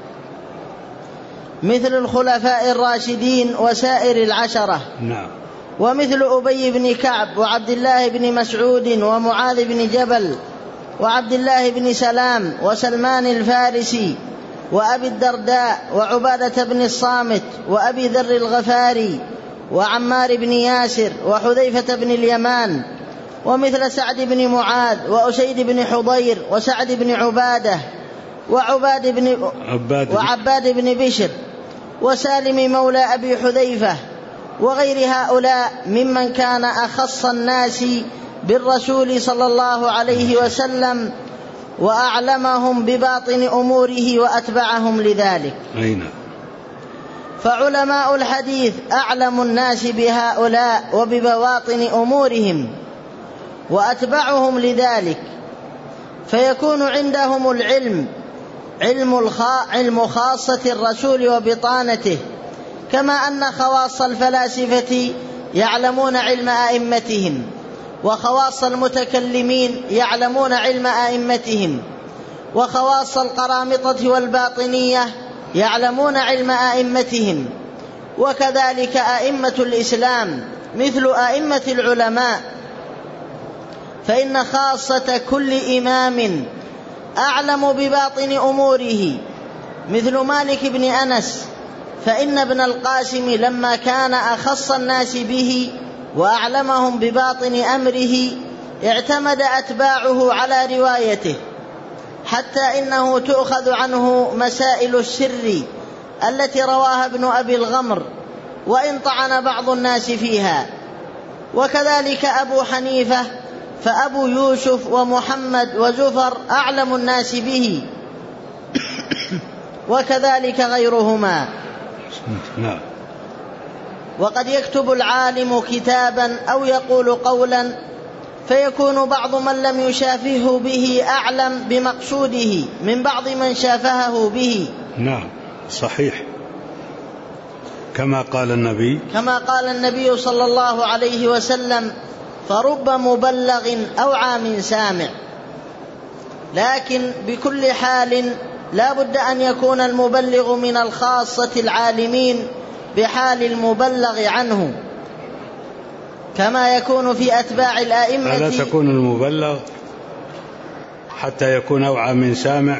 مثل الخلفاء الراشدين وسائر العشرة. نعم. ومثل أبي بن كعب وعبد الله بن مسعود ومعاذ بن جبل وعبد الله بن سلام وسلمان الفارسي وأبي الدرداء وعبادة بن الصامت وأبي ذر الغفاري وعمار بن ياسر وحذيفة بن اليمان، ومثل سعد بن معاذ وأسيد بن حضير وسعد بن عبادة وعباد بن بشر وسالم مولى أبي حذيفة وغير هؤلاء ممن كان أخص الناس بالرسول صلى الله عليه وسلم وأعلمهم بباطن أموره وأتبعهم لذلك. فعلماء الحديث أعلم الناس بهؤلاء وببواطن أمورهم وأتبعهم لذلك، فيكون عندهم العلم علم خاصة الرسول وبطانته، كما أن خواص الفلاسفة يعلمون علم أئمتهم، وخواص المتكلمين يعلمون علم أئمتهم، وخواص القرامطة والباطنية يعلمون علم أئمتهم، وكذلك أئمة الإسلام مثل أئمة العلماء. فإن خاصة كل إمام أعلم بباطن أموره، مثل مالك بن أنس، فإن ابن القاسم لما كان أخص الناس به وأعلمهم بباطن أمره اعتمد أتباعه على روايته، حتى إنه تؤخذ عنه مسائل السر التي رواها ابن أبي الغمر، وإن طعن بعض الناس فيها. وكذلك أبو حنيفة، فأبو يوسف ومحمد وزفر أعلم الناس به، وكذلك غيرهما. وقد يكتب العالم كتابا أو يقول قولا فيكون بعض من لم يشافهه به أعلم بمقصوده من بعض من شافهه به. نعم صحيح، كما قال النبي صلى الله عليه وسلم: فرب مبلغ أوعى من سامع. لكن بكل حال لا بد أن يكون المبلغ من الخاصة العالمين بحال المبلغ عنه، كما يكون في أتباع الآئمة. ألا تكون المبلغ حتى يكون أوعى من سامع؟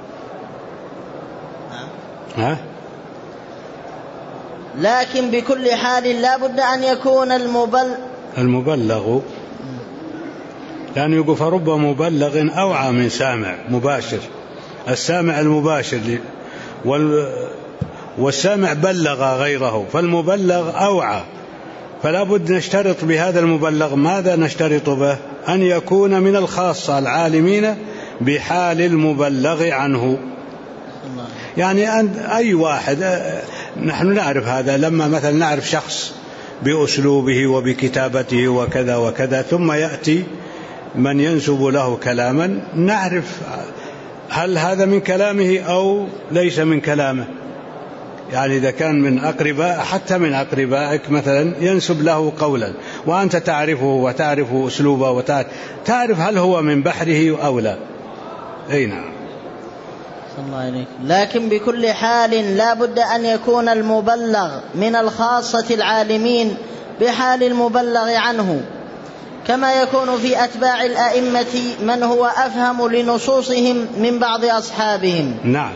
لكن بكل حال لا بد أن يكون المبلغ، لأنه يقول فرب مبلغ أوعى من سامع مباشر، السامع المباشر، والسامع بلغ غيره، فالمبلغ أوعى. فلا بد نشترط بهذا المبلغ، ماذا نشترط به؟ أن يكون من الخاصة العالمين بحال المبلغ عنه. يعني أي واحد، نحن نعرف هذا لما مثلا نعرف شخص بأسلوبه وبكتابته وكذا وكذا، ثم يأتي من ينسب له كلاما، نعرف هل هذا من كلامه أو ليس من كلامه. يعني إذا كان من أقرباء، حتى من أقربائك مثلا ينسب له قولا وأنت تعرفه وتعرف أسلوبه وتعرف هل هو من بحره أو لا. أي نعم. لكن بكل حال لا بد أن يكون المبلغ من الخاصة العالمين بحال المبلغ عنه، كما يكون في أتباع الأئمة من هو أفهم لنصوصهم من بعض أصحابهم. نعم.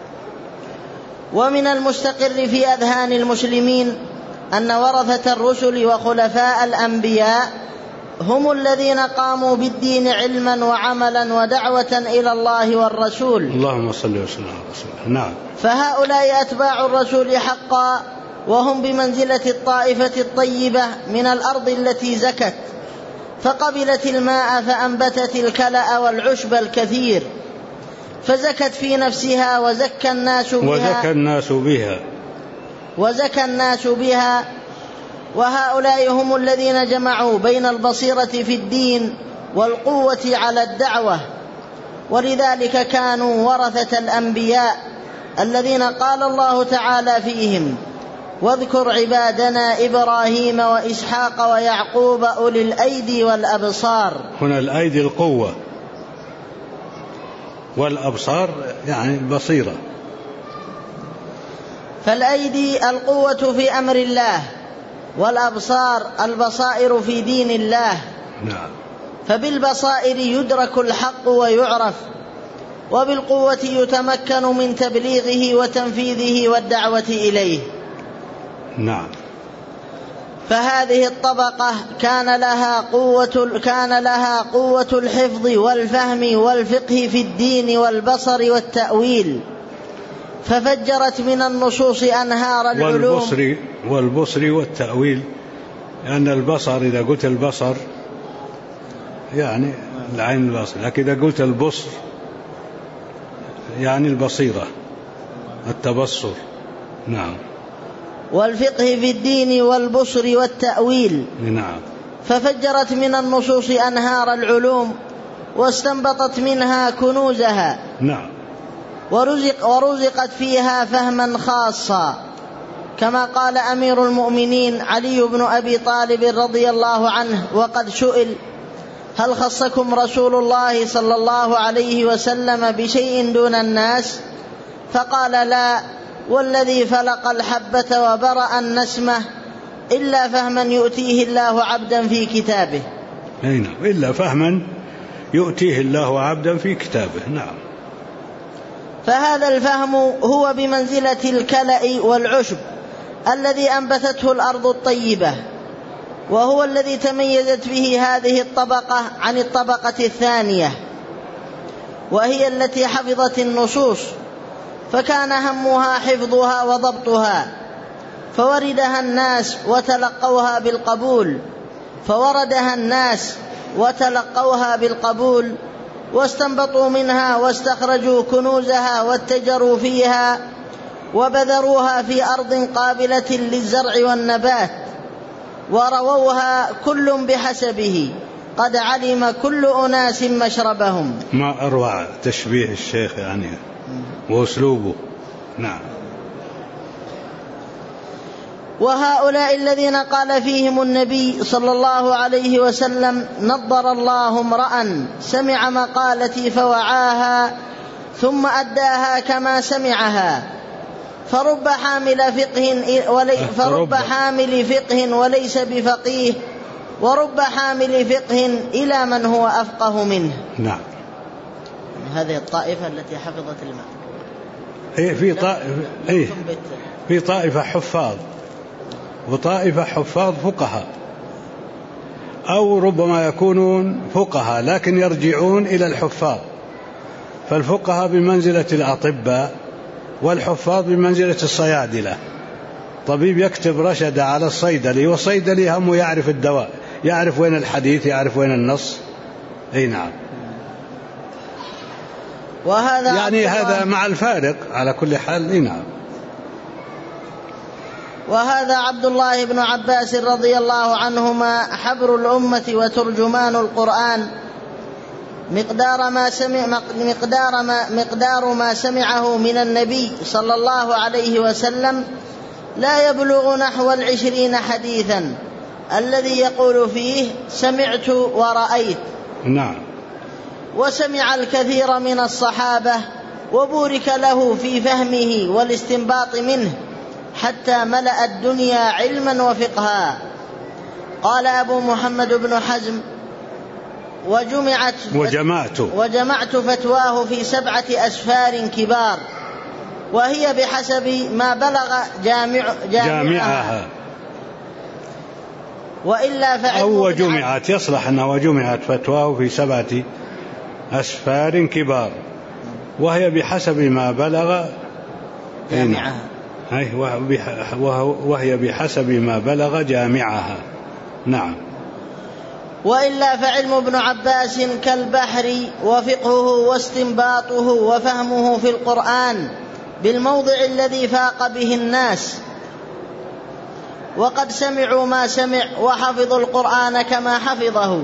ومن المستقر في أذهان المسلمين أن ورثة الرسل وخلفاء الأنبياء هم الذين قاموا بالدين علما وعملا ودعوة إلى الله والرسول. اللهم صل وسلم على رسوله. نعم. فهؤلاء أتباع الرسول حقا، وهم بمنزلة الطائفة الطيبة من الأرض التي زكت فقبلت الماء فأنبتت الكلأ والعشب الكثير، فزكت في نفسها وزكى الناس بها وهؤلاء هم الذين جمعوا بين البصيرة في الدين والقوة على الدعوة، ولذلك كانوا ورثة الأنبياء الذين قال الله تعالى فيهم: واذكر عبادنا إبراهيم وإسحاق ويعقوب أولي الأيدي والأبصار. هنا الأيدي القوة، والأبصار يعني البصيرة. فالأيدي القوة في أمر الله، والأبصار البصائر في دين الله. نعم. فبالبصائر يدرك الحق ويعرف، وبالقوة يتمكن من تبليغه وتنفيذه والدعوة إليه. نعم. فهذه الطبقة كان لها قوة الحفظ والفهم والفقه في الدين والبصر والتأويل، ففجرت من النصوص أنهار العلوم. والبصر والتأويل، لأن البصر إذا قلت البصر يعني العين البصر، لكن إذا قلت البصر يعني البصيرة، التبصر. نعم. والفقه في الدين والبصر والتأويل. نعم. ففجرت من النصوص أنهار العلوم، واستنبطت منها كنوزها. نعم. ورزقت فيها فهما خاصا، كما قال أمير المؤمنين علي بن أبي طالب رضي الله عنه وقد سئل: هل خصكم رسول الله صلى الله عليه وسلم بشيء دون الناس؟ فقال: لا، والذي فلق الحبة وبرأ النسمة إلا فهما يؤتيه الله عبدا في كتابه. نعم، إلا فهما يؤتيه الله عبدا في كتابه. نعم. فهذا الفهم هو بمنزلة الكلأ والعشب الذي أنبتته الأرض الطيبة، وهو الذي تميزت به هذه الطبقة عن الطبقة الثانية، وهي التي حفظت النصوص، فكان همها حفظها وضبطها، فوردها الناس وتلقوها بالقبول، واستنبطوا منها واستخرجوا كنوزها واتجروا فيها، وبذروها في أرض قابلة للزرع والنبات، ورووها كل بحسبه، قد علم كل أناس مشربهم. ما أروع تشبيه الشيخ يعني وأسلوبه. نعم. وهؤلاء الذين قال فيهم النبي صلى الله عليه وسلم: نضر الله امرأ سمع مقالتي فوعاها ثم أداها كما سمعها، فرب حامل فقه وليس بفقيه، ورب حامل فقه إلى من هو أفقه منه. نعم. هذه الطائفة التي حفظت الماء. في طائفة حفاظ، وطائفة حفاظ فقهاء، أو ربما يكونون فقهاء لكن يرجعون إلى الحفاظ. فالفقهاء بمنزلة الأطباء، والحفاظ بمنزلة الصيادلة. طبيب يكتب رشد على الصيدلي، والصيدلي هم يعرف الدواء، يعرف وين الحديث، يعرف وين النص. أي نعم. وهذا يعني هذا مع الفارق على كل حال. أي نعم. وهذا عبد الله بن عباس رضي الله عنهما حبر الأمة وترجمان القرآن، مقدار ما سمعه من النبي صلى الله عليه وسلم لا يبلغ نحو 20 حديثا، الذي يقول فيه: سمعت ورأيت. نعم. وسمع الكثير من الصحابة، وبورك له في فهمه والاستنباط منه، حتى ملأ الدنيا علما وفقها. قال أبو محمد بن حزم: وجمعت فتواه في 7 أسفار كبار، وهي بحسب ما بلغ جامعها. وإلا أو جمعت، يصلح أنه وجمعت فتواه في 7 أسفار كبار، وهي بحسب ما بلغ جامعها. وهي بحسب ما بلغ جامعها. نعم. وإلا فعلم ابن عباس كالبحر، وفقهه واستنباطه وفهمه في القرآن بالموضع الذي فاق به الناس. وقد سمعوا ما سمع وحفظوا القرآن كما حفظه،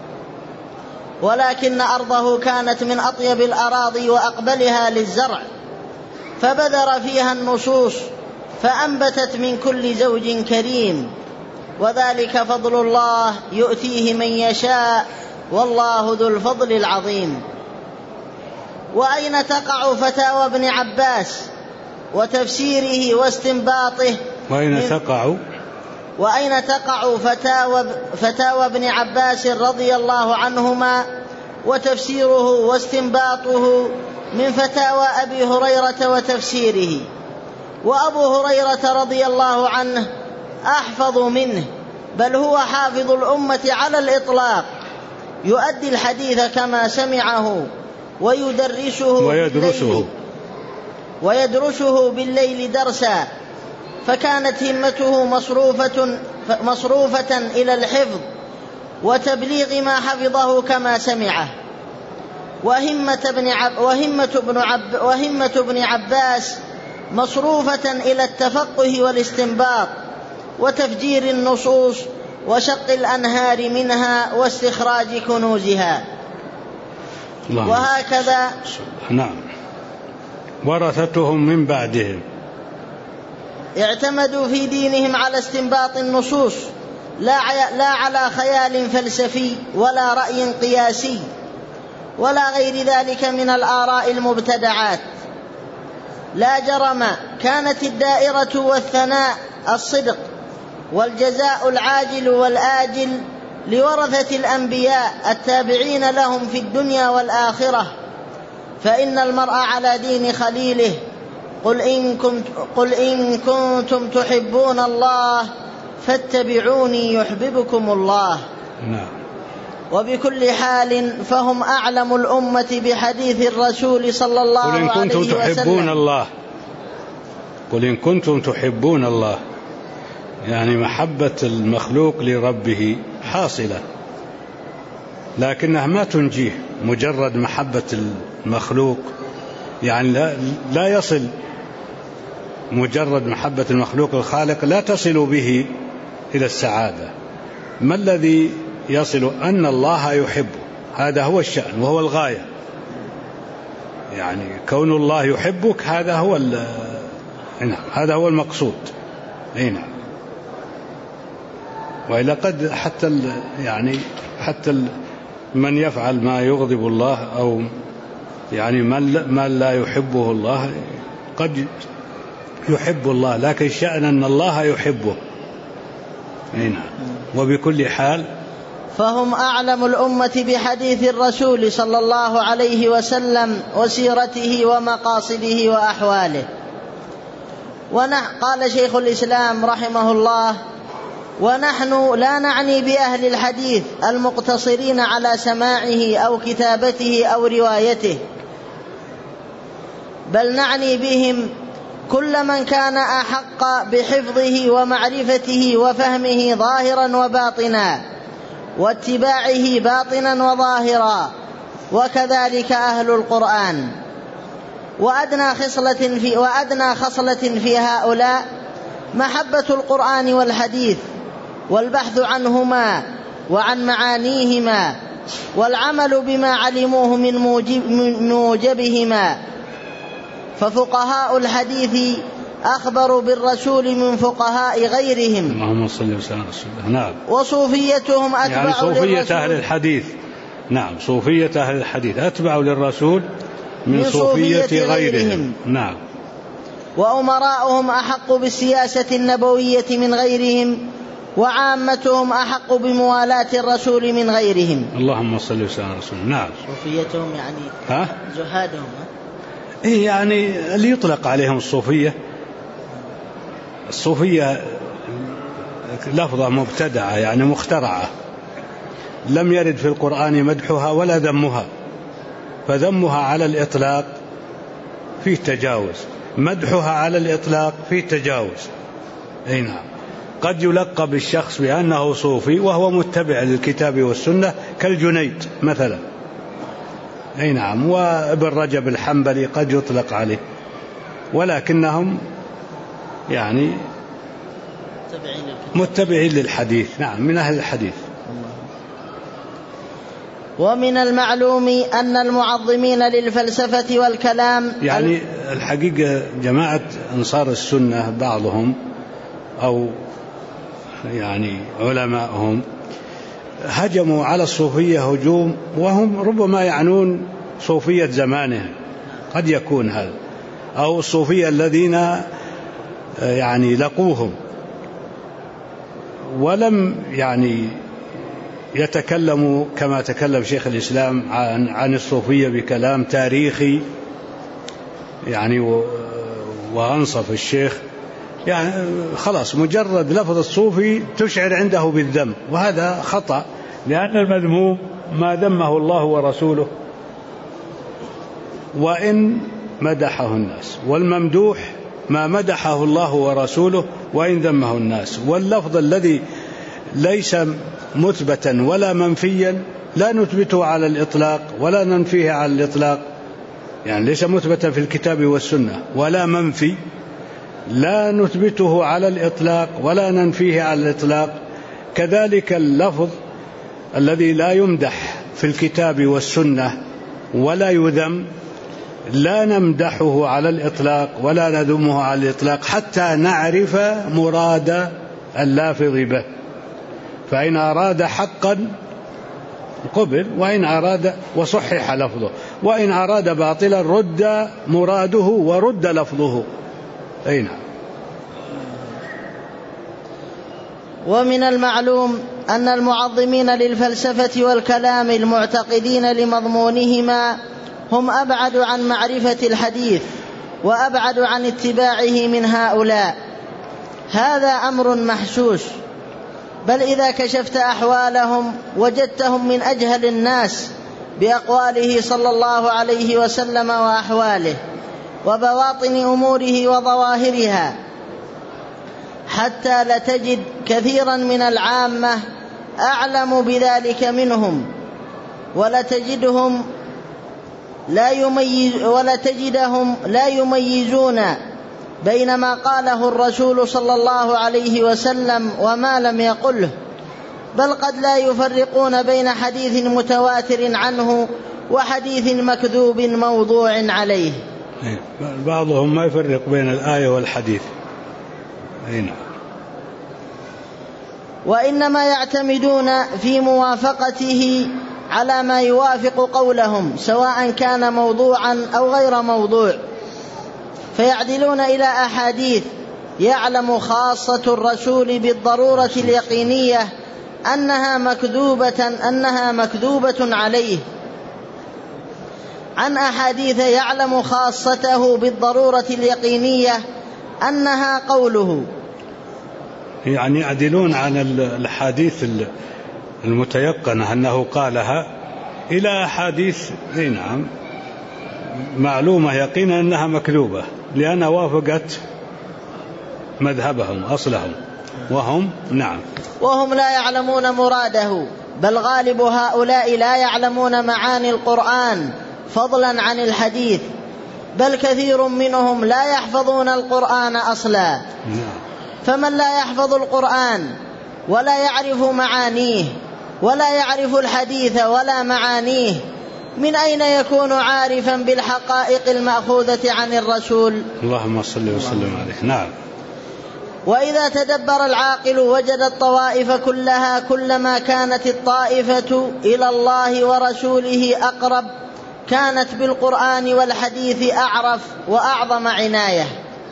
ولكن أرضه كانت من أطيب الأراضي وأقبلها للزرع، فبذر فيها النصوص فأنبتت من كل زوج كريم، وذلك فضل الله يؤتيه من يشاء والله ذو الفضل العظيم. وأين تقع فتاوى ابن عباس وتفسيره واستنباطه؟ وأين تقع فتاوى ابن عباس رضي الله عنهما وتفسيره واستنباطه من فتاوى أبي هريرة وتفسيره؟ وأبو هريرة رضي الله عنه أحفظ منه، بل هو حافظ الأمة على الإطلاق، يؤدي الحديث كما سمعه ويدرسه بالليل درسا، فكانت همته مصروفة إلى الحفظ وتبليغ ما حفظه كما سمعه. وهمة ابن عباس مصروفة إلى التفقه والاستنباط وتفجير النصوص وشق الأنهار منها واستخراج كنوزها. وهكذا ورثتهم من بعدهم اعتمدوا في دينهم على استنباط النصوص، لا على خيال فلسفي ولا رأي قياسي ولا غير ذلك من الآراء المبتدعات. لا جرم كانت الدائرة والثناء الصدق والجزاء العاجل والآجل لورثة الأنبياء التابعين لهم في الدنيا والآخرة، فإن المرء على دين خليله. قل إن كنتم تحبون الله فاتبعوني يحببكم الله. وبكل حال فهم أعلم الأمة بحديث الرسول صلى الله عليه وسلم. قل إن كنتم تحبون الله، يعني محبة المخلوق لربه حاصلة، لكنها ما تنجيه. مجرد محبة المخلوق يعني لا يصل، مجرد محبة المخلوق الخالق لا تصل به إلى السعادة. ما الذي يصل؟ أن الله يحبه، هذا هو الشأن وهو الغاية. يعني كون الله يحبك هذا هو المقصود. نعم. وإلا قد حتى من يفعل ما يغضب الله أو يعني من لا يحبه الله قد يحب الله، لكن الشأن أن الله يحبه. نعم. وبكل حال فهم أعلم الأمة بحديث الرسول صلى الله عليه وسلم وسيرته ومقاصده وأحواله. قال شيخ الإسلام رحمه الله: ونحن لا نعني بأهل الحديث المقتصرين على سماعه أو كتابته أو روايته، بل نعني بهم كل من كان أحق بحفظه ومعرفته وفهمه ظاهرا وباطنا واتباعه باطنا وظاهرا، وكذلك أهل القرآن. وأدنى خصلة في هؤلاء محبة القرآن والحديث والبحث عنهما وعن معانيهما والعمل بما علموه من موجبهما. ففقهاء الحديث أخبروا بالرسول من فقهاء غيرهم. اللهم صل وسلم على رسول الله. نعم. وصوفيتهم أتبع يعني صوفية أهل الحديث. نعم، صوفية أهل الحديث أتبع للرسول من صوفية غيرهم. نعم. وأمراؤهم أحق بالسياسة النبوية من غيرهم، وعامتهم أحق بموالاة الرسول من غيرهم. اللهم صل وسلم على رسول الله. نعم. صوفيتهم يعني زهادهم. يعني اللي يطلق عليهم الصوفية لفظة مبتدعة يعني مخترعة، لم يرد في القرآن مدحها ولا ذمها، فذمها على الإطلاق فيه تجاوز، مدحها على الإطلاق فيه تجاوز. نعم. قد يلقب الشخص بأنه صوفي وهو متبع للكتاب والسنة كالجنيد مثلا. نعم. وابن رجب الحنبلي قد يطلق عليه، ولكنهم يعني متبعين للحديث. نعم، من أهل الحديث. ومن المعلوم أن المعظمين للفلسفة والكلام، يعني الحقيقة جماعة أنصار السنة بعضهم أو يعني علماءهم هجموا على الصوفية هجوم، وهم ربما يعنون صوفية زمانهم، قد يكون هذا، أو الصوفية الذين يعني لقوهم، ولم يعني يتكلموا كما تكلم شيخ الإسلام عن الصوفية بكلام تاريخي يعني، وأنصف الشيخ يعني خلاص مجرد لفظ الصوفي تشعر عنده بالذم، وهذا خطأ، لأن المذموم ما ذمه الله ورسوله وإن مدحه الناس، والممدوح ما مدحه الله ورسوله وإن ذمه الناس. واللفظ الذي ليس مثبتا ولا منفيا لا نثبته على الإطلاق ولا ننفيه على الإطلاق، يعني ليس مثبتا في الكتاب والسنة ولا منفي، لا نثبته على الإطلاق ولا ننفيه على الإطلاق. كذلك اللفظ الذي لا يمدح في الكتاب والسنة ولا يذم لا نمدحه على الإطلاق ولا نذمه على الإطلاق حتى نعرف مراد اللافظ به، فإن أراد حقا قبل، وإن أراد وصحح لفظه، وإن أراد باطلا رد مراده ورد لفظه. أي نعم. ومن المعلوم أن المعظمين للفلسفة والكلام المعتقدين لمضمونهما هم أبعد عن معرفة الحديث وأبعد عن اتباعه من هؤلاء، هذا أمر محسوس، بل إذا كشفت أحوالهم وجدتهم من أجهل الناس بأقواله صلى الله عليه وسلم وأحواله وبواطن أموره وظواهرها، حتى لتجد كثيرا من العامة أعلم بذلك منهم، ولتجدهم لا يميزون بين ما قاله الرسول صلى الله عليه وسلم وما لم يقله، بل قد لا يفرقون بين حديث متواتر عنه وحديث مكذوب موضوع عليه. بعضهم ما يفرق بين الآية والحديث. نعم. وإنما يعتمدون في موافقته على ما يوافق قولهم سواء كان موضوعا أو غير موضوع، فيعدلون إلى أحاديث يعلم خاصة الرسول بالضرورة اليقينية أنها مكذوبة عليه، عن أحاديث يعلم خاصته بالضرورة اليقينية أنها قوله، يعني يعدلون عن الحديث المتيقنة أنه قالها إلى أحاديث نعم معلومة يقينا أنها مكذوبة، لأنها وافقت مذهبهم أصلهم، وهم لا يعلمون مراده، بل غالب هؤلاء لا يعلمون معاني القرآن فضلا عن الحديث، بل كثير منهم لا يحفظون القرآن أصلا. فمن لا يحفظ القرآن ولا يعرف معانيه ولا يعرف الحديث ولا معانيه، من أين يكون عارفا بالحقائق المأخوذة عن الرسول؟ اللهم صل وسلم عليه. نعم. وإذا تدبر العاقل وجد الطوائف كلها كلما كانت الطائفة إلى الله ورسوله أقرب كانت بالقرآن والحديث أعرف وأعظم عناية،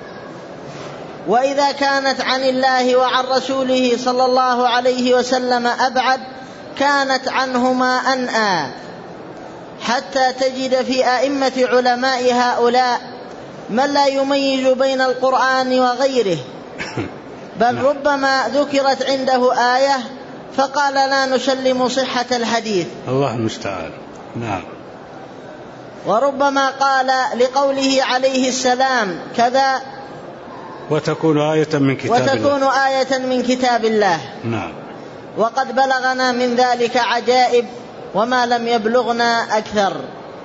وإذا كانت عن الله وعن رسوله صلى الله عليه وسلم أبعد كانت عنهما أنأى، حتى تجد في أئمة علماء هؤلاء من لا يميز بين القرآن وغيره، بل ربما ذكرت عنده آية فقال لا نسلم صحة الحديث. الله المستعان. نعم. وربما قال لقوله عليه السلام كذا وتكون آية من كتاب الله. نعم. وقد بلغنا من ذلك عجائب وما لم يبلغنا أكثر.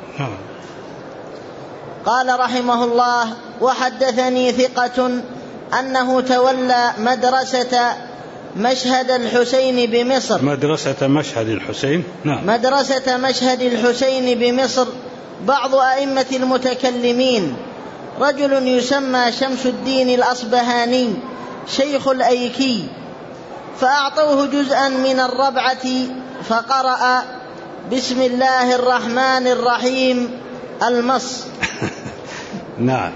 قال رحمه الله: وحدثني ثقة أنه تولى مدرسة مشهد الحسين بمصر. مدرسة مشهد الحسين، نعم. مدرسة مشهد الحسين بمصر بعض أئمة المتكلمين رجل يسمى شمس الدين الأصبهاني شيخ الأيكي، فأعطوه جزءا من الربعة فقرأ بسم الله الرحمن الرحيم المص نعم،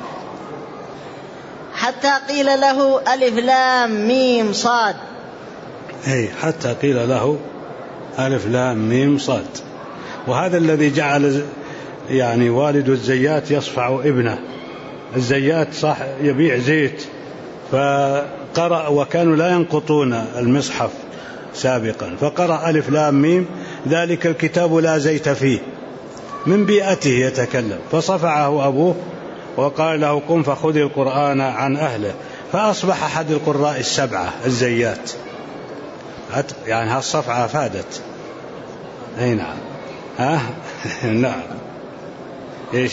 حتى قيل له ألف لام ميم صاد. حتى قيل له ألف لام ميم صاد. وهذا الذي جعل يعني والد الزيات يصفع ابنه. الزيات صح يبيع زيت، فقرأ وكانوا لا ينقطون المصحف سابقا، فقرأ ألف لام ميم ذلك الكتاب لا زيت فيه، من بيئته يتكلم، فصفعه أبوه وقال له قم فخذ القرآن عن أهله، فأصبح أحد القراء السبعة الزيات. يعني هالصفعة فادت. نعم. نعم. إيش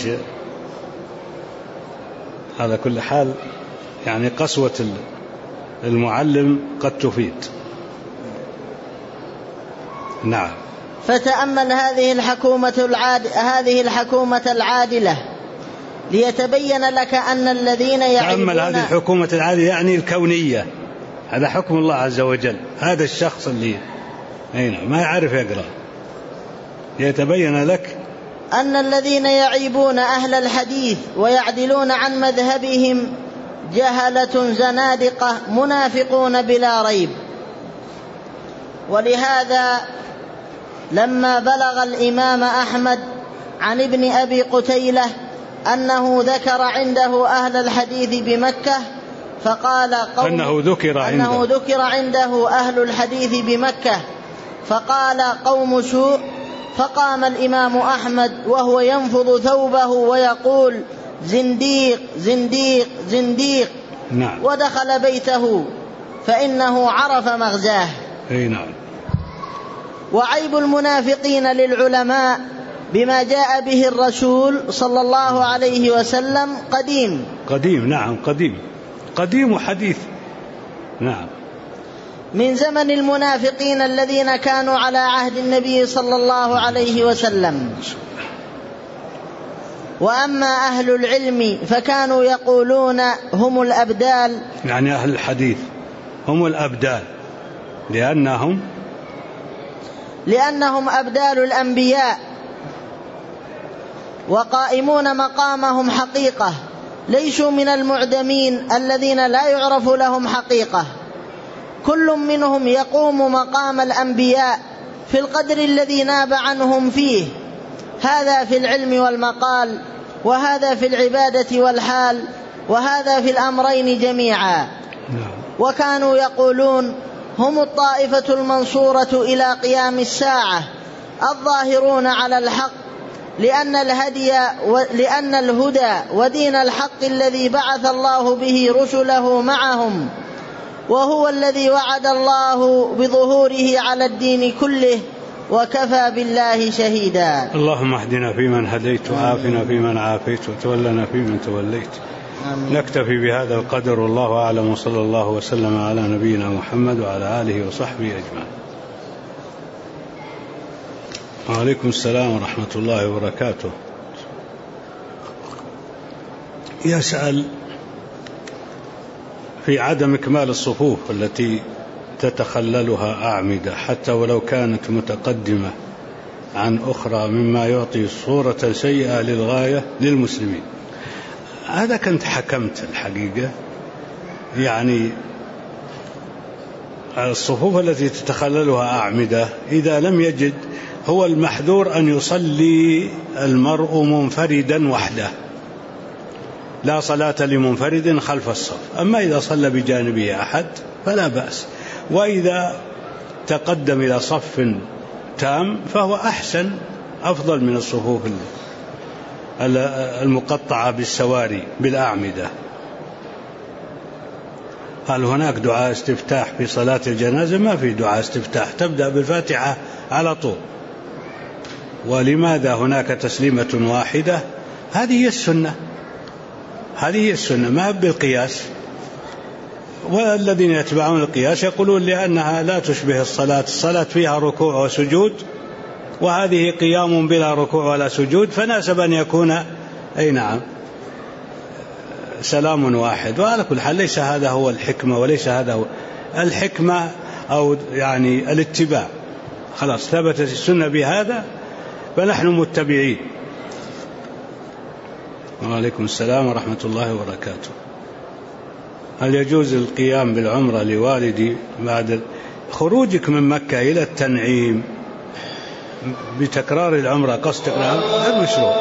على كل حال يعني قسوة المعلم قد تفيد. نعم. فتأمل هذه الحكومة العادلة ليتبين لك أن الذين يعيبون. تأمل هذه الحكومة العادلة يعني الكونية، هذا حكم الله عز وجل. هذا الشخص اللي ما يعرف يقرأ، يتبين لك أن الذين يعيبون أهل الحديث ويعدلون عن مذهبهم جهلة زنادقة منافقون بلا ريب. ولهذا لما بلغ الإمام أحمد عن ابن أبي قتيلة أنه ذكر عنده أهل الحديث بمكة فقال أنه ذكر عنده أهل الحديث بمكة فقال قوم سوء، فقام الإمام أحمد وهو ينفض ثوبه ويقول زنديق زنديق زنديق. نعم. ودخل بيته فإنه عرف مغزاه. نعم. وعيب المنافقين للعلماء بما جاء به الرسول صلى الله عليه وسلم قديم. نعم، قديم وحديث. نعم. من زمن المنافقين الذين كانوا على عهد النبي صلى الله عليه وسلم. وأما أهل العلم فكانوا يقولون هم الأبدال، يعني أهل الحديث هم الأبدال لأنهم أبدال الأنبياء وقائمون مقامهم حقيقة، ليسوا من المعدمين الذين لا يعرف لهم حقيقة. كل منهم يقوم مقام الأنبياء في القدر الذي ناب عنهم فيه، هذا في العلم والمقال، وهذا في العبادة والحال، وهذا في الأمرين جميعا. وكانوا يقولون هم الطائفة المنصورة إلى قيام الساعة الظاهرون على الحق، لأن الهدى ودين الحق الذي بعث الله به رسله معهم، وهو الذي وعد الله بظهوره على الدين كله، وكفى بالله شهيدا. اللهم اهدنا فيمن هديت، وعافنا فيمن عافيت، وتولنا فيمن توليت. آمين. نكتفي بهذا القدر، والله أعلم، وصلى الله وسلم على نبينا محمد وعلى آله وصحبه أجمعين. وعليكم السلام ورحمة الله وبركاته. يسأل في عدم إكمال الصفوف التي تتخللها أعمدة حتى ولو كانت متقدمة عن أخرى، مما يعطي صورة سيئة للغاية للمسلمين. هذا كنت حكمت الحقيقة، يعني الصفوف التي تتخللها أعمدة إذا لم يجد، هو المحذور أن يصلي المرء منفردا وحده، لا صلاة لمنفرد خلف الصف. أما إذا صلى بجانبه أحد فلا بأس، وإذا تقدم إلى صف تام فهو أحسن، أفضل من الصفوف المقطعة بالسواري بالأعمدة. هل هناك دعاء استفتاح في صلاة الجنازة؟ ما في دعاء استفتاح، تبدأ بالفاتحة على طول. ولماذا هناك تسليمة واحدة؟ هذه هي السنة، ما بالقياس. والذين يتبعون القياس يقولون لأنها لا تشبه الصلاة فيها ركوع وسجود، وهذه قيام بلا ركوع ولا سجود، فناسب أن يكون أي نعم سلام واحد. وعلى كل حال ليس هذا هو الحكمة، وليس هذا هو الحكمة، أو يعني الاتباع. خلاص ثبتت السنة بهذا فنحن متبعين. وعليكم السلام ورحمة الله وبركاته. هل يجوز القيام بالعمرة لوالدي بعد خروجك من مكة إلى التنعيم بتكرار العمرة قصد غير مشروع؟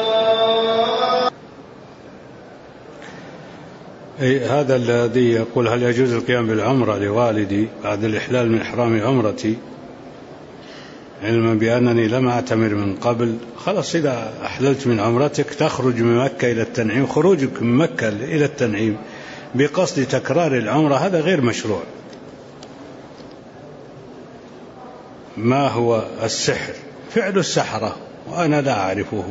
هذا الذي يقول هل يجوز القيام بالعمرة لوالدي بعد الإحلال من إحرام عمرتي علما بأنني لم أعتمر من قبل. خلاص إذا أحللت من عمرتك تخرج من مكة إلى التنعيم. خروجك من مكة إلى التنعيم بقصد تكرار العمرة هذا غير مشروع. ما هو السحر؟ فعل السحرة وأنا لا أعرفه،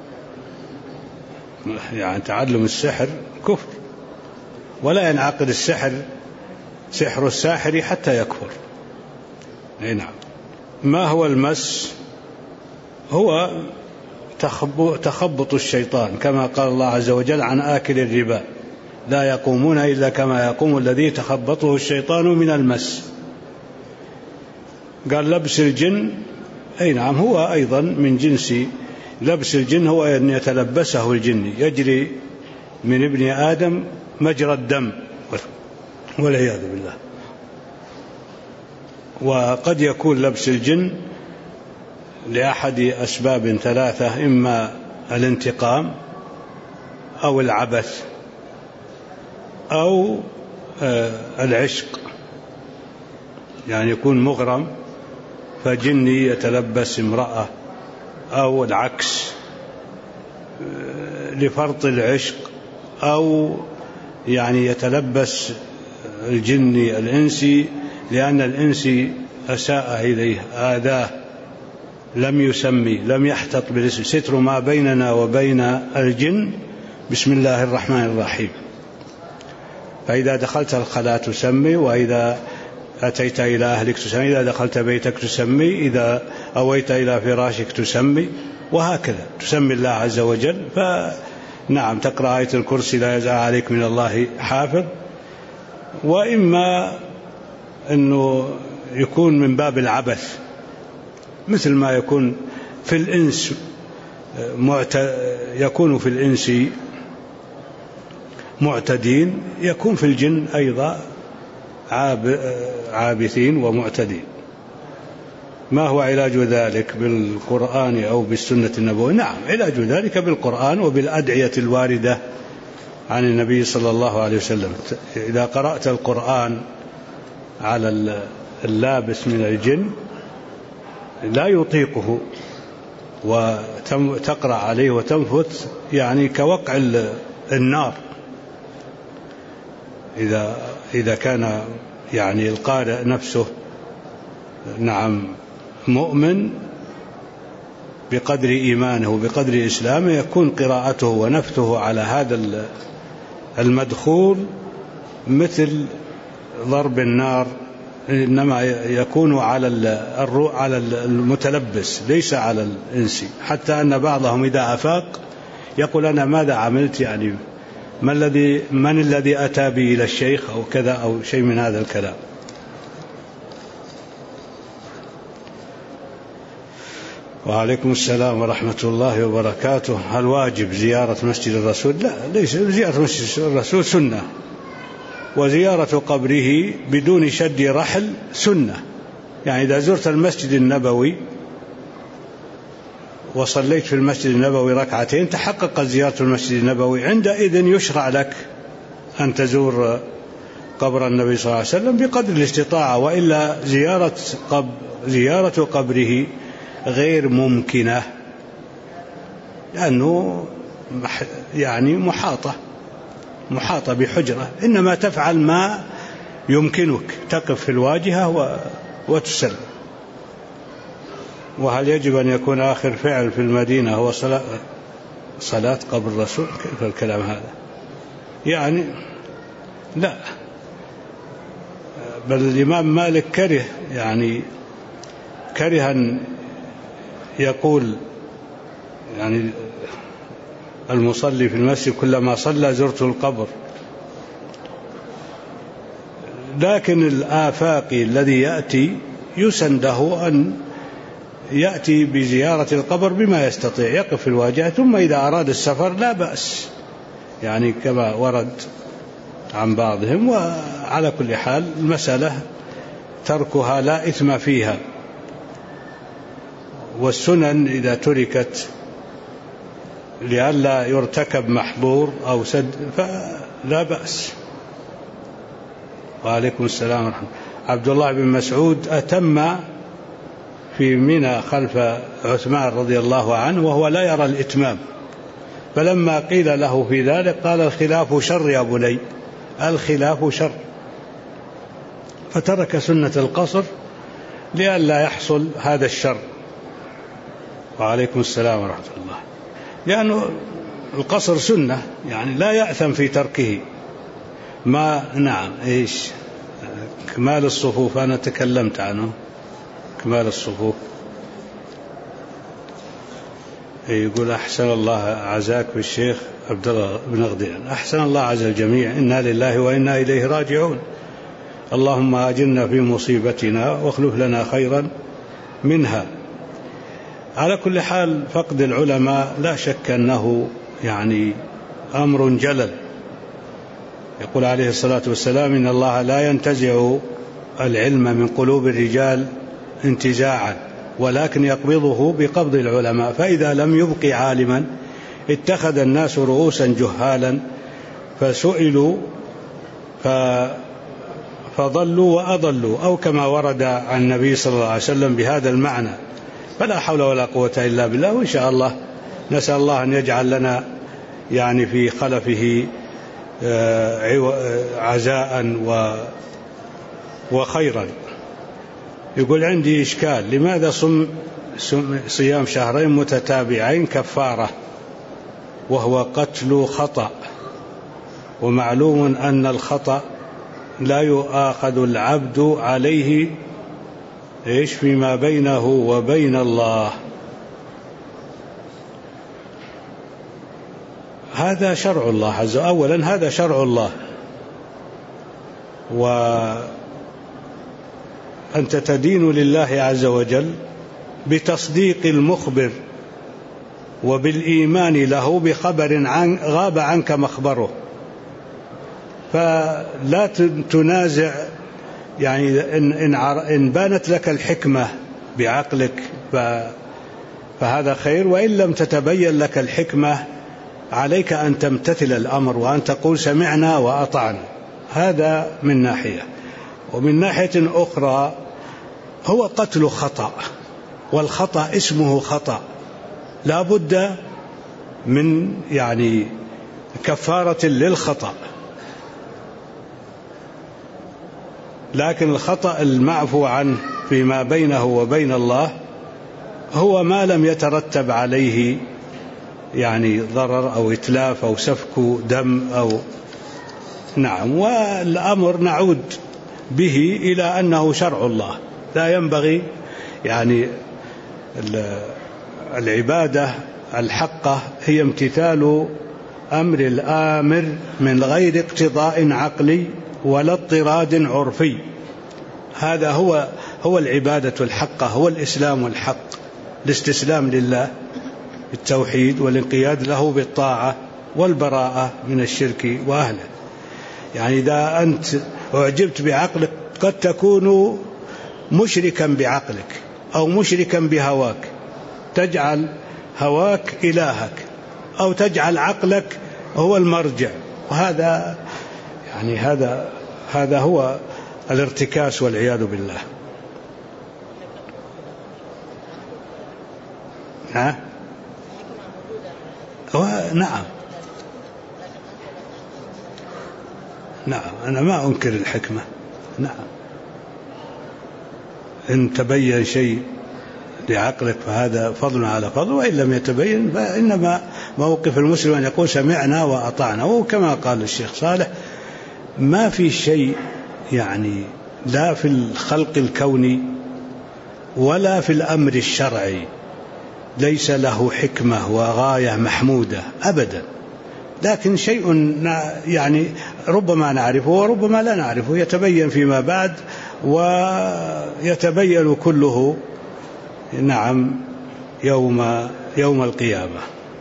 يعني تعلم السحر كفر، ولا ينعقد سحر الساحر حتى يكفر. نعم. ما هو المس؟ هو تخبط الشيطان، كما قال الله عز وجل عن آكل الربا لا يقومون إلا كما يقوم الذي تخبطه الشيطان من المس. قال لبس الجن، أي نعم هو أيضا من جنس لبس الجن، هو أن يتلبسه الجن، يجري من ابن آدم مجرى الدم والعياذ بالله. وقد يكون لبس الجن لأحد أسباب ثلاثة: إما الانتقام أو العبث أو العشق، يعني يكون مغرم فجني يتلبس امرأة، أو العكس لفرط العشق، أو يعني يتلبس الجني الإنسي لأن الإنسي أساء إليه آذاه، لم يسمي، لم يحتط بالاسم. ستر ما بيننا وبين الجن بسم الله الرحمن الرحيم. فإذا دخلت الخلاء تسمي، وإذا أتيت إلى أهلك تسمي، إذا دخلت بيتك تسمي، إذا أويت إلى فراشك تسمي، وهكذا تسمي الله عز وجل. فنعم تقرأ آية الكرسي لا يزال عليك من الله حافظ. وإما أنه يكون من باب العبث، مثل ما يكون في الإنس يكون في الإنس معتدين، يكون في الجن أيضا عابثين ومعتدين. ما هو علاج ذلك؟ بالقرآن أو بالسنة النبوية؟ نعم، علاج ذلك بالقرآن وبالأدعية الواردة عن النبي صلى الله عليه وسلم. إذا قرأت القرآن على اللابس من الجن لا يطيقه وتقرأ عليه وتنفث، يعني كوقع النار. إذا كان يعني القارئ نفسه نعم مؤمن بقدر إيمانه وبقدر إسلامه، يكون قراءته ونفثه على هذا المدخول مثل ضرب النار، إنما يكون على المتلبس ليس على الإنسي. حتى أن بعضهم إذا أفاق يقول أنا ماذا عملت، يعني من الذي أتى بي إلى الشيخ أو كذا أو شيء من هذا الكلام. وعليكم السلام ورحمة الله وبركاته. هل واجب زيارة مسجد الرسول؟ لا، ليس زيارة مسجد الرسول سنة، وزيارة قبره بدون شد رحل سنة. يعني إذا زرت المسجد النبوي وصليت في المسجد النبوي ركعتين تحقق زيارة المسجد النبوي، عندئذ يشرع لك أن تزور قبر النبي صلى الله عليه وسلم بقدر الاستطاعة، وإلا زيارة قبره غير ممكنة، لأنه يعني محاطة بحجرة. إنما تفعل ما يمكنك، تقف في الواجهة وتسلم. وهل يجب أن يكون آخر فعل في المدينة هو صلاة قبر الرسول؟ كيف الكلام هذا؟ يعني لا، بل الإمام مالك كره أن يقول يعني المصلي في المسجد كلما صلى زرت القبر. لكن الآفاقي الذي يأتي يسنده أن يأتي بزيارة القبر بما يستطيع، يقف في الواجهة، ثم إذا أراد السفر لا بأس، يعني كما ورد عن بعضهم. وعلى كل حال المسألة تركها لا إثم فيها، والسنن إذا تركت لئلا يرتكب محظور أو سد فلا بأس. وعليكم السلام ورحمة الله. عبد الله بن مسعود أتم في منى خلف عثمان رضي الله عنه وهو لا يرى الإتمام، فلما قيل له في ذلك قال الخلاف شر يا بني، الخلاف شر، فترك سنة القصر لئلا يحصل هذا الشر. وعليكم السلام ورحمة الله. لأنه القصر سنة، يعني لا يأثم في تركه. ما نعم إيش كمال الصفوف أنا تكلمت عنه، كمال الصفوف. يقول أحسن الله عزاك بالشيخ عبد الله بن غديان. أحسن الله عز الجميع، إنا لله وإنا إليه راجعون. اللهم أجرنا في مصيبتنا واخلف لنا خيرا منها. على كل حال فقد العلماء لا شك أنه يعني أمر جلل. يقول عليه الصلاة والسلام إن الله لا ينتزع العلم من قلوب الرجال انتزاعا، ولكن يقبضه بقبض العلماء، فإذا لم يبق عالما اتخذ الناس رؤوسا جهالا فسئلوا فضلوا وأضلوا، أو كما ورد عن النبي صلى الله عليه وسلم بهذا المعنى. فلا حول ولا قوة إلا بالله. وإن شاء الله نسأل الله أن يجعل لنا يعني في خلفه عزاء وخيرا. يقول عندي إشكال، لماذا صيام شهرين متتابعين كفارة وهو قتل خطأ، ومعلوم أن الخطأ لا يؤاخذ العبد عليه إيش فيما بينه وبين الله؟ هذا شرع الله عز وجل. أولا هذا شرع الله، وأنت تدين لله عز وجل بتصديق المخبر وبالإيمان له بخبر غاب عنك مخبره. فلا تنازع، يعني إن بانت لك الحكمة بعقلك فهذا خير، وإن لم تتبين لك الحكمة عليك أن تمتثل الأمر وأن تقول سمعنا وأطعنا. هذا من ناحية. ومن ناحية أخرى هو قتل خطأ، والخطأ اسمه خطأ، لا بد من يعني كفارة للخطأ. لكن الخطأ المعفو عنه فيما بينه وبين الله هو ما لم يترتب عليه يعني ضرر أو إتلاف أو سفك دم أو نعم. والأمر نعود به إلى أنه شرع الله. لا ينبغي يعني العبادة الحقة هي امتثال أمر الآمر من غير اقتضاء عقلي ولا اضطراد عرفي. هذا هو العبادة الحقة، هو الإسلام الحق، الاستسلام لله بالتوحيد والانقياد له بالطاعة والبراءة من الشرك وأهله. يعني إذا أنت أعجبت بعقلك قد تكون مشركا بعقلك أو مشركا بهواك، تجعل هواك إلهك أو تجعل عقلك هو المرجع، وهذا يعني هذا هو الارتكاس والعياذ بالله. نعم أنا ما أنكر الحكمة. نعم إن تبين شيء لعقلك فهذا فضل على فضل، وإن لم يتبين فإنما موقف المسلم أن يقول سمعنا وأطعنا. وكما قال الشيخ صالح ما في شيء يعني لا في الخلق الكوني ولا في الأمر الشرعي، ليس له حكمة وغاية محمودة أبدا، لكن شيء يعني ربما نعرفه وربما لا نعرفه، يتبين فيما بعد ويتبين كله نعم يوم القيامة.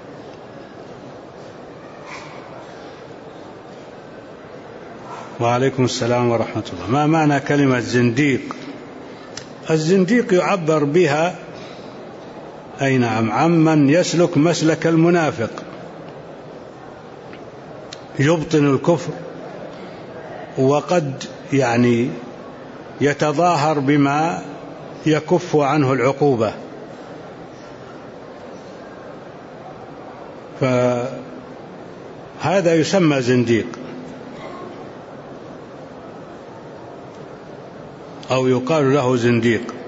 وعليكم السلام ورحمة الله. ما معنى كلمة زنديق؟ الزنديق يعبر بها أي نعم عمن يسلك مسلك المنافق، يبطن الكفر وقد يعني يتظاهر بما يكف عنه العقوبة، فهذا يسمى زنديق أو يقال له زنديق.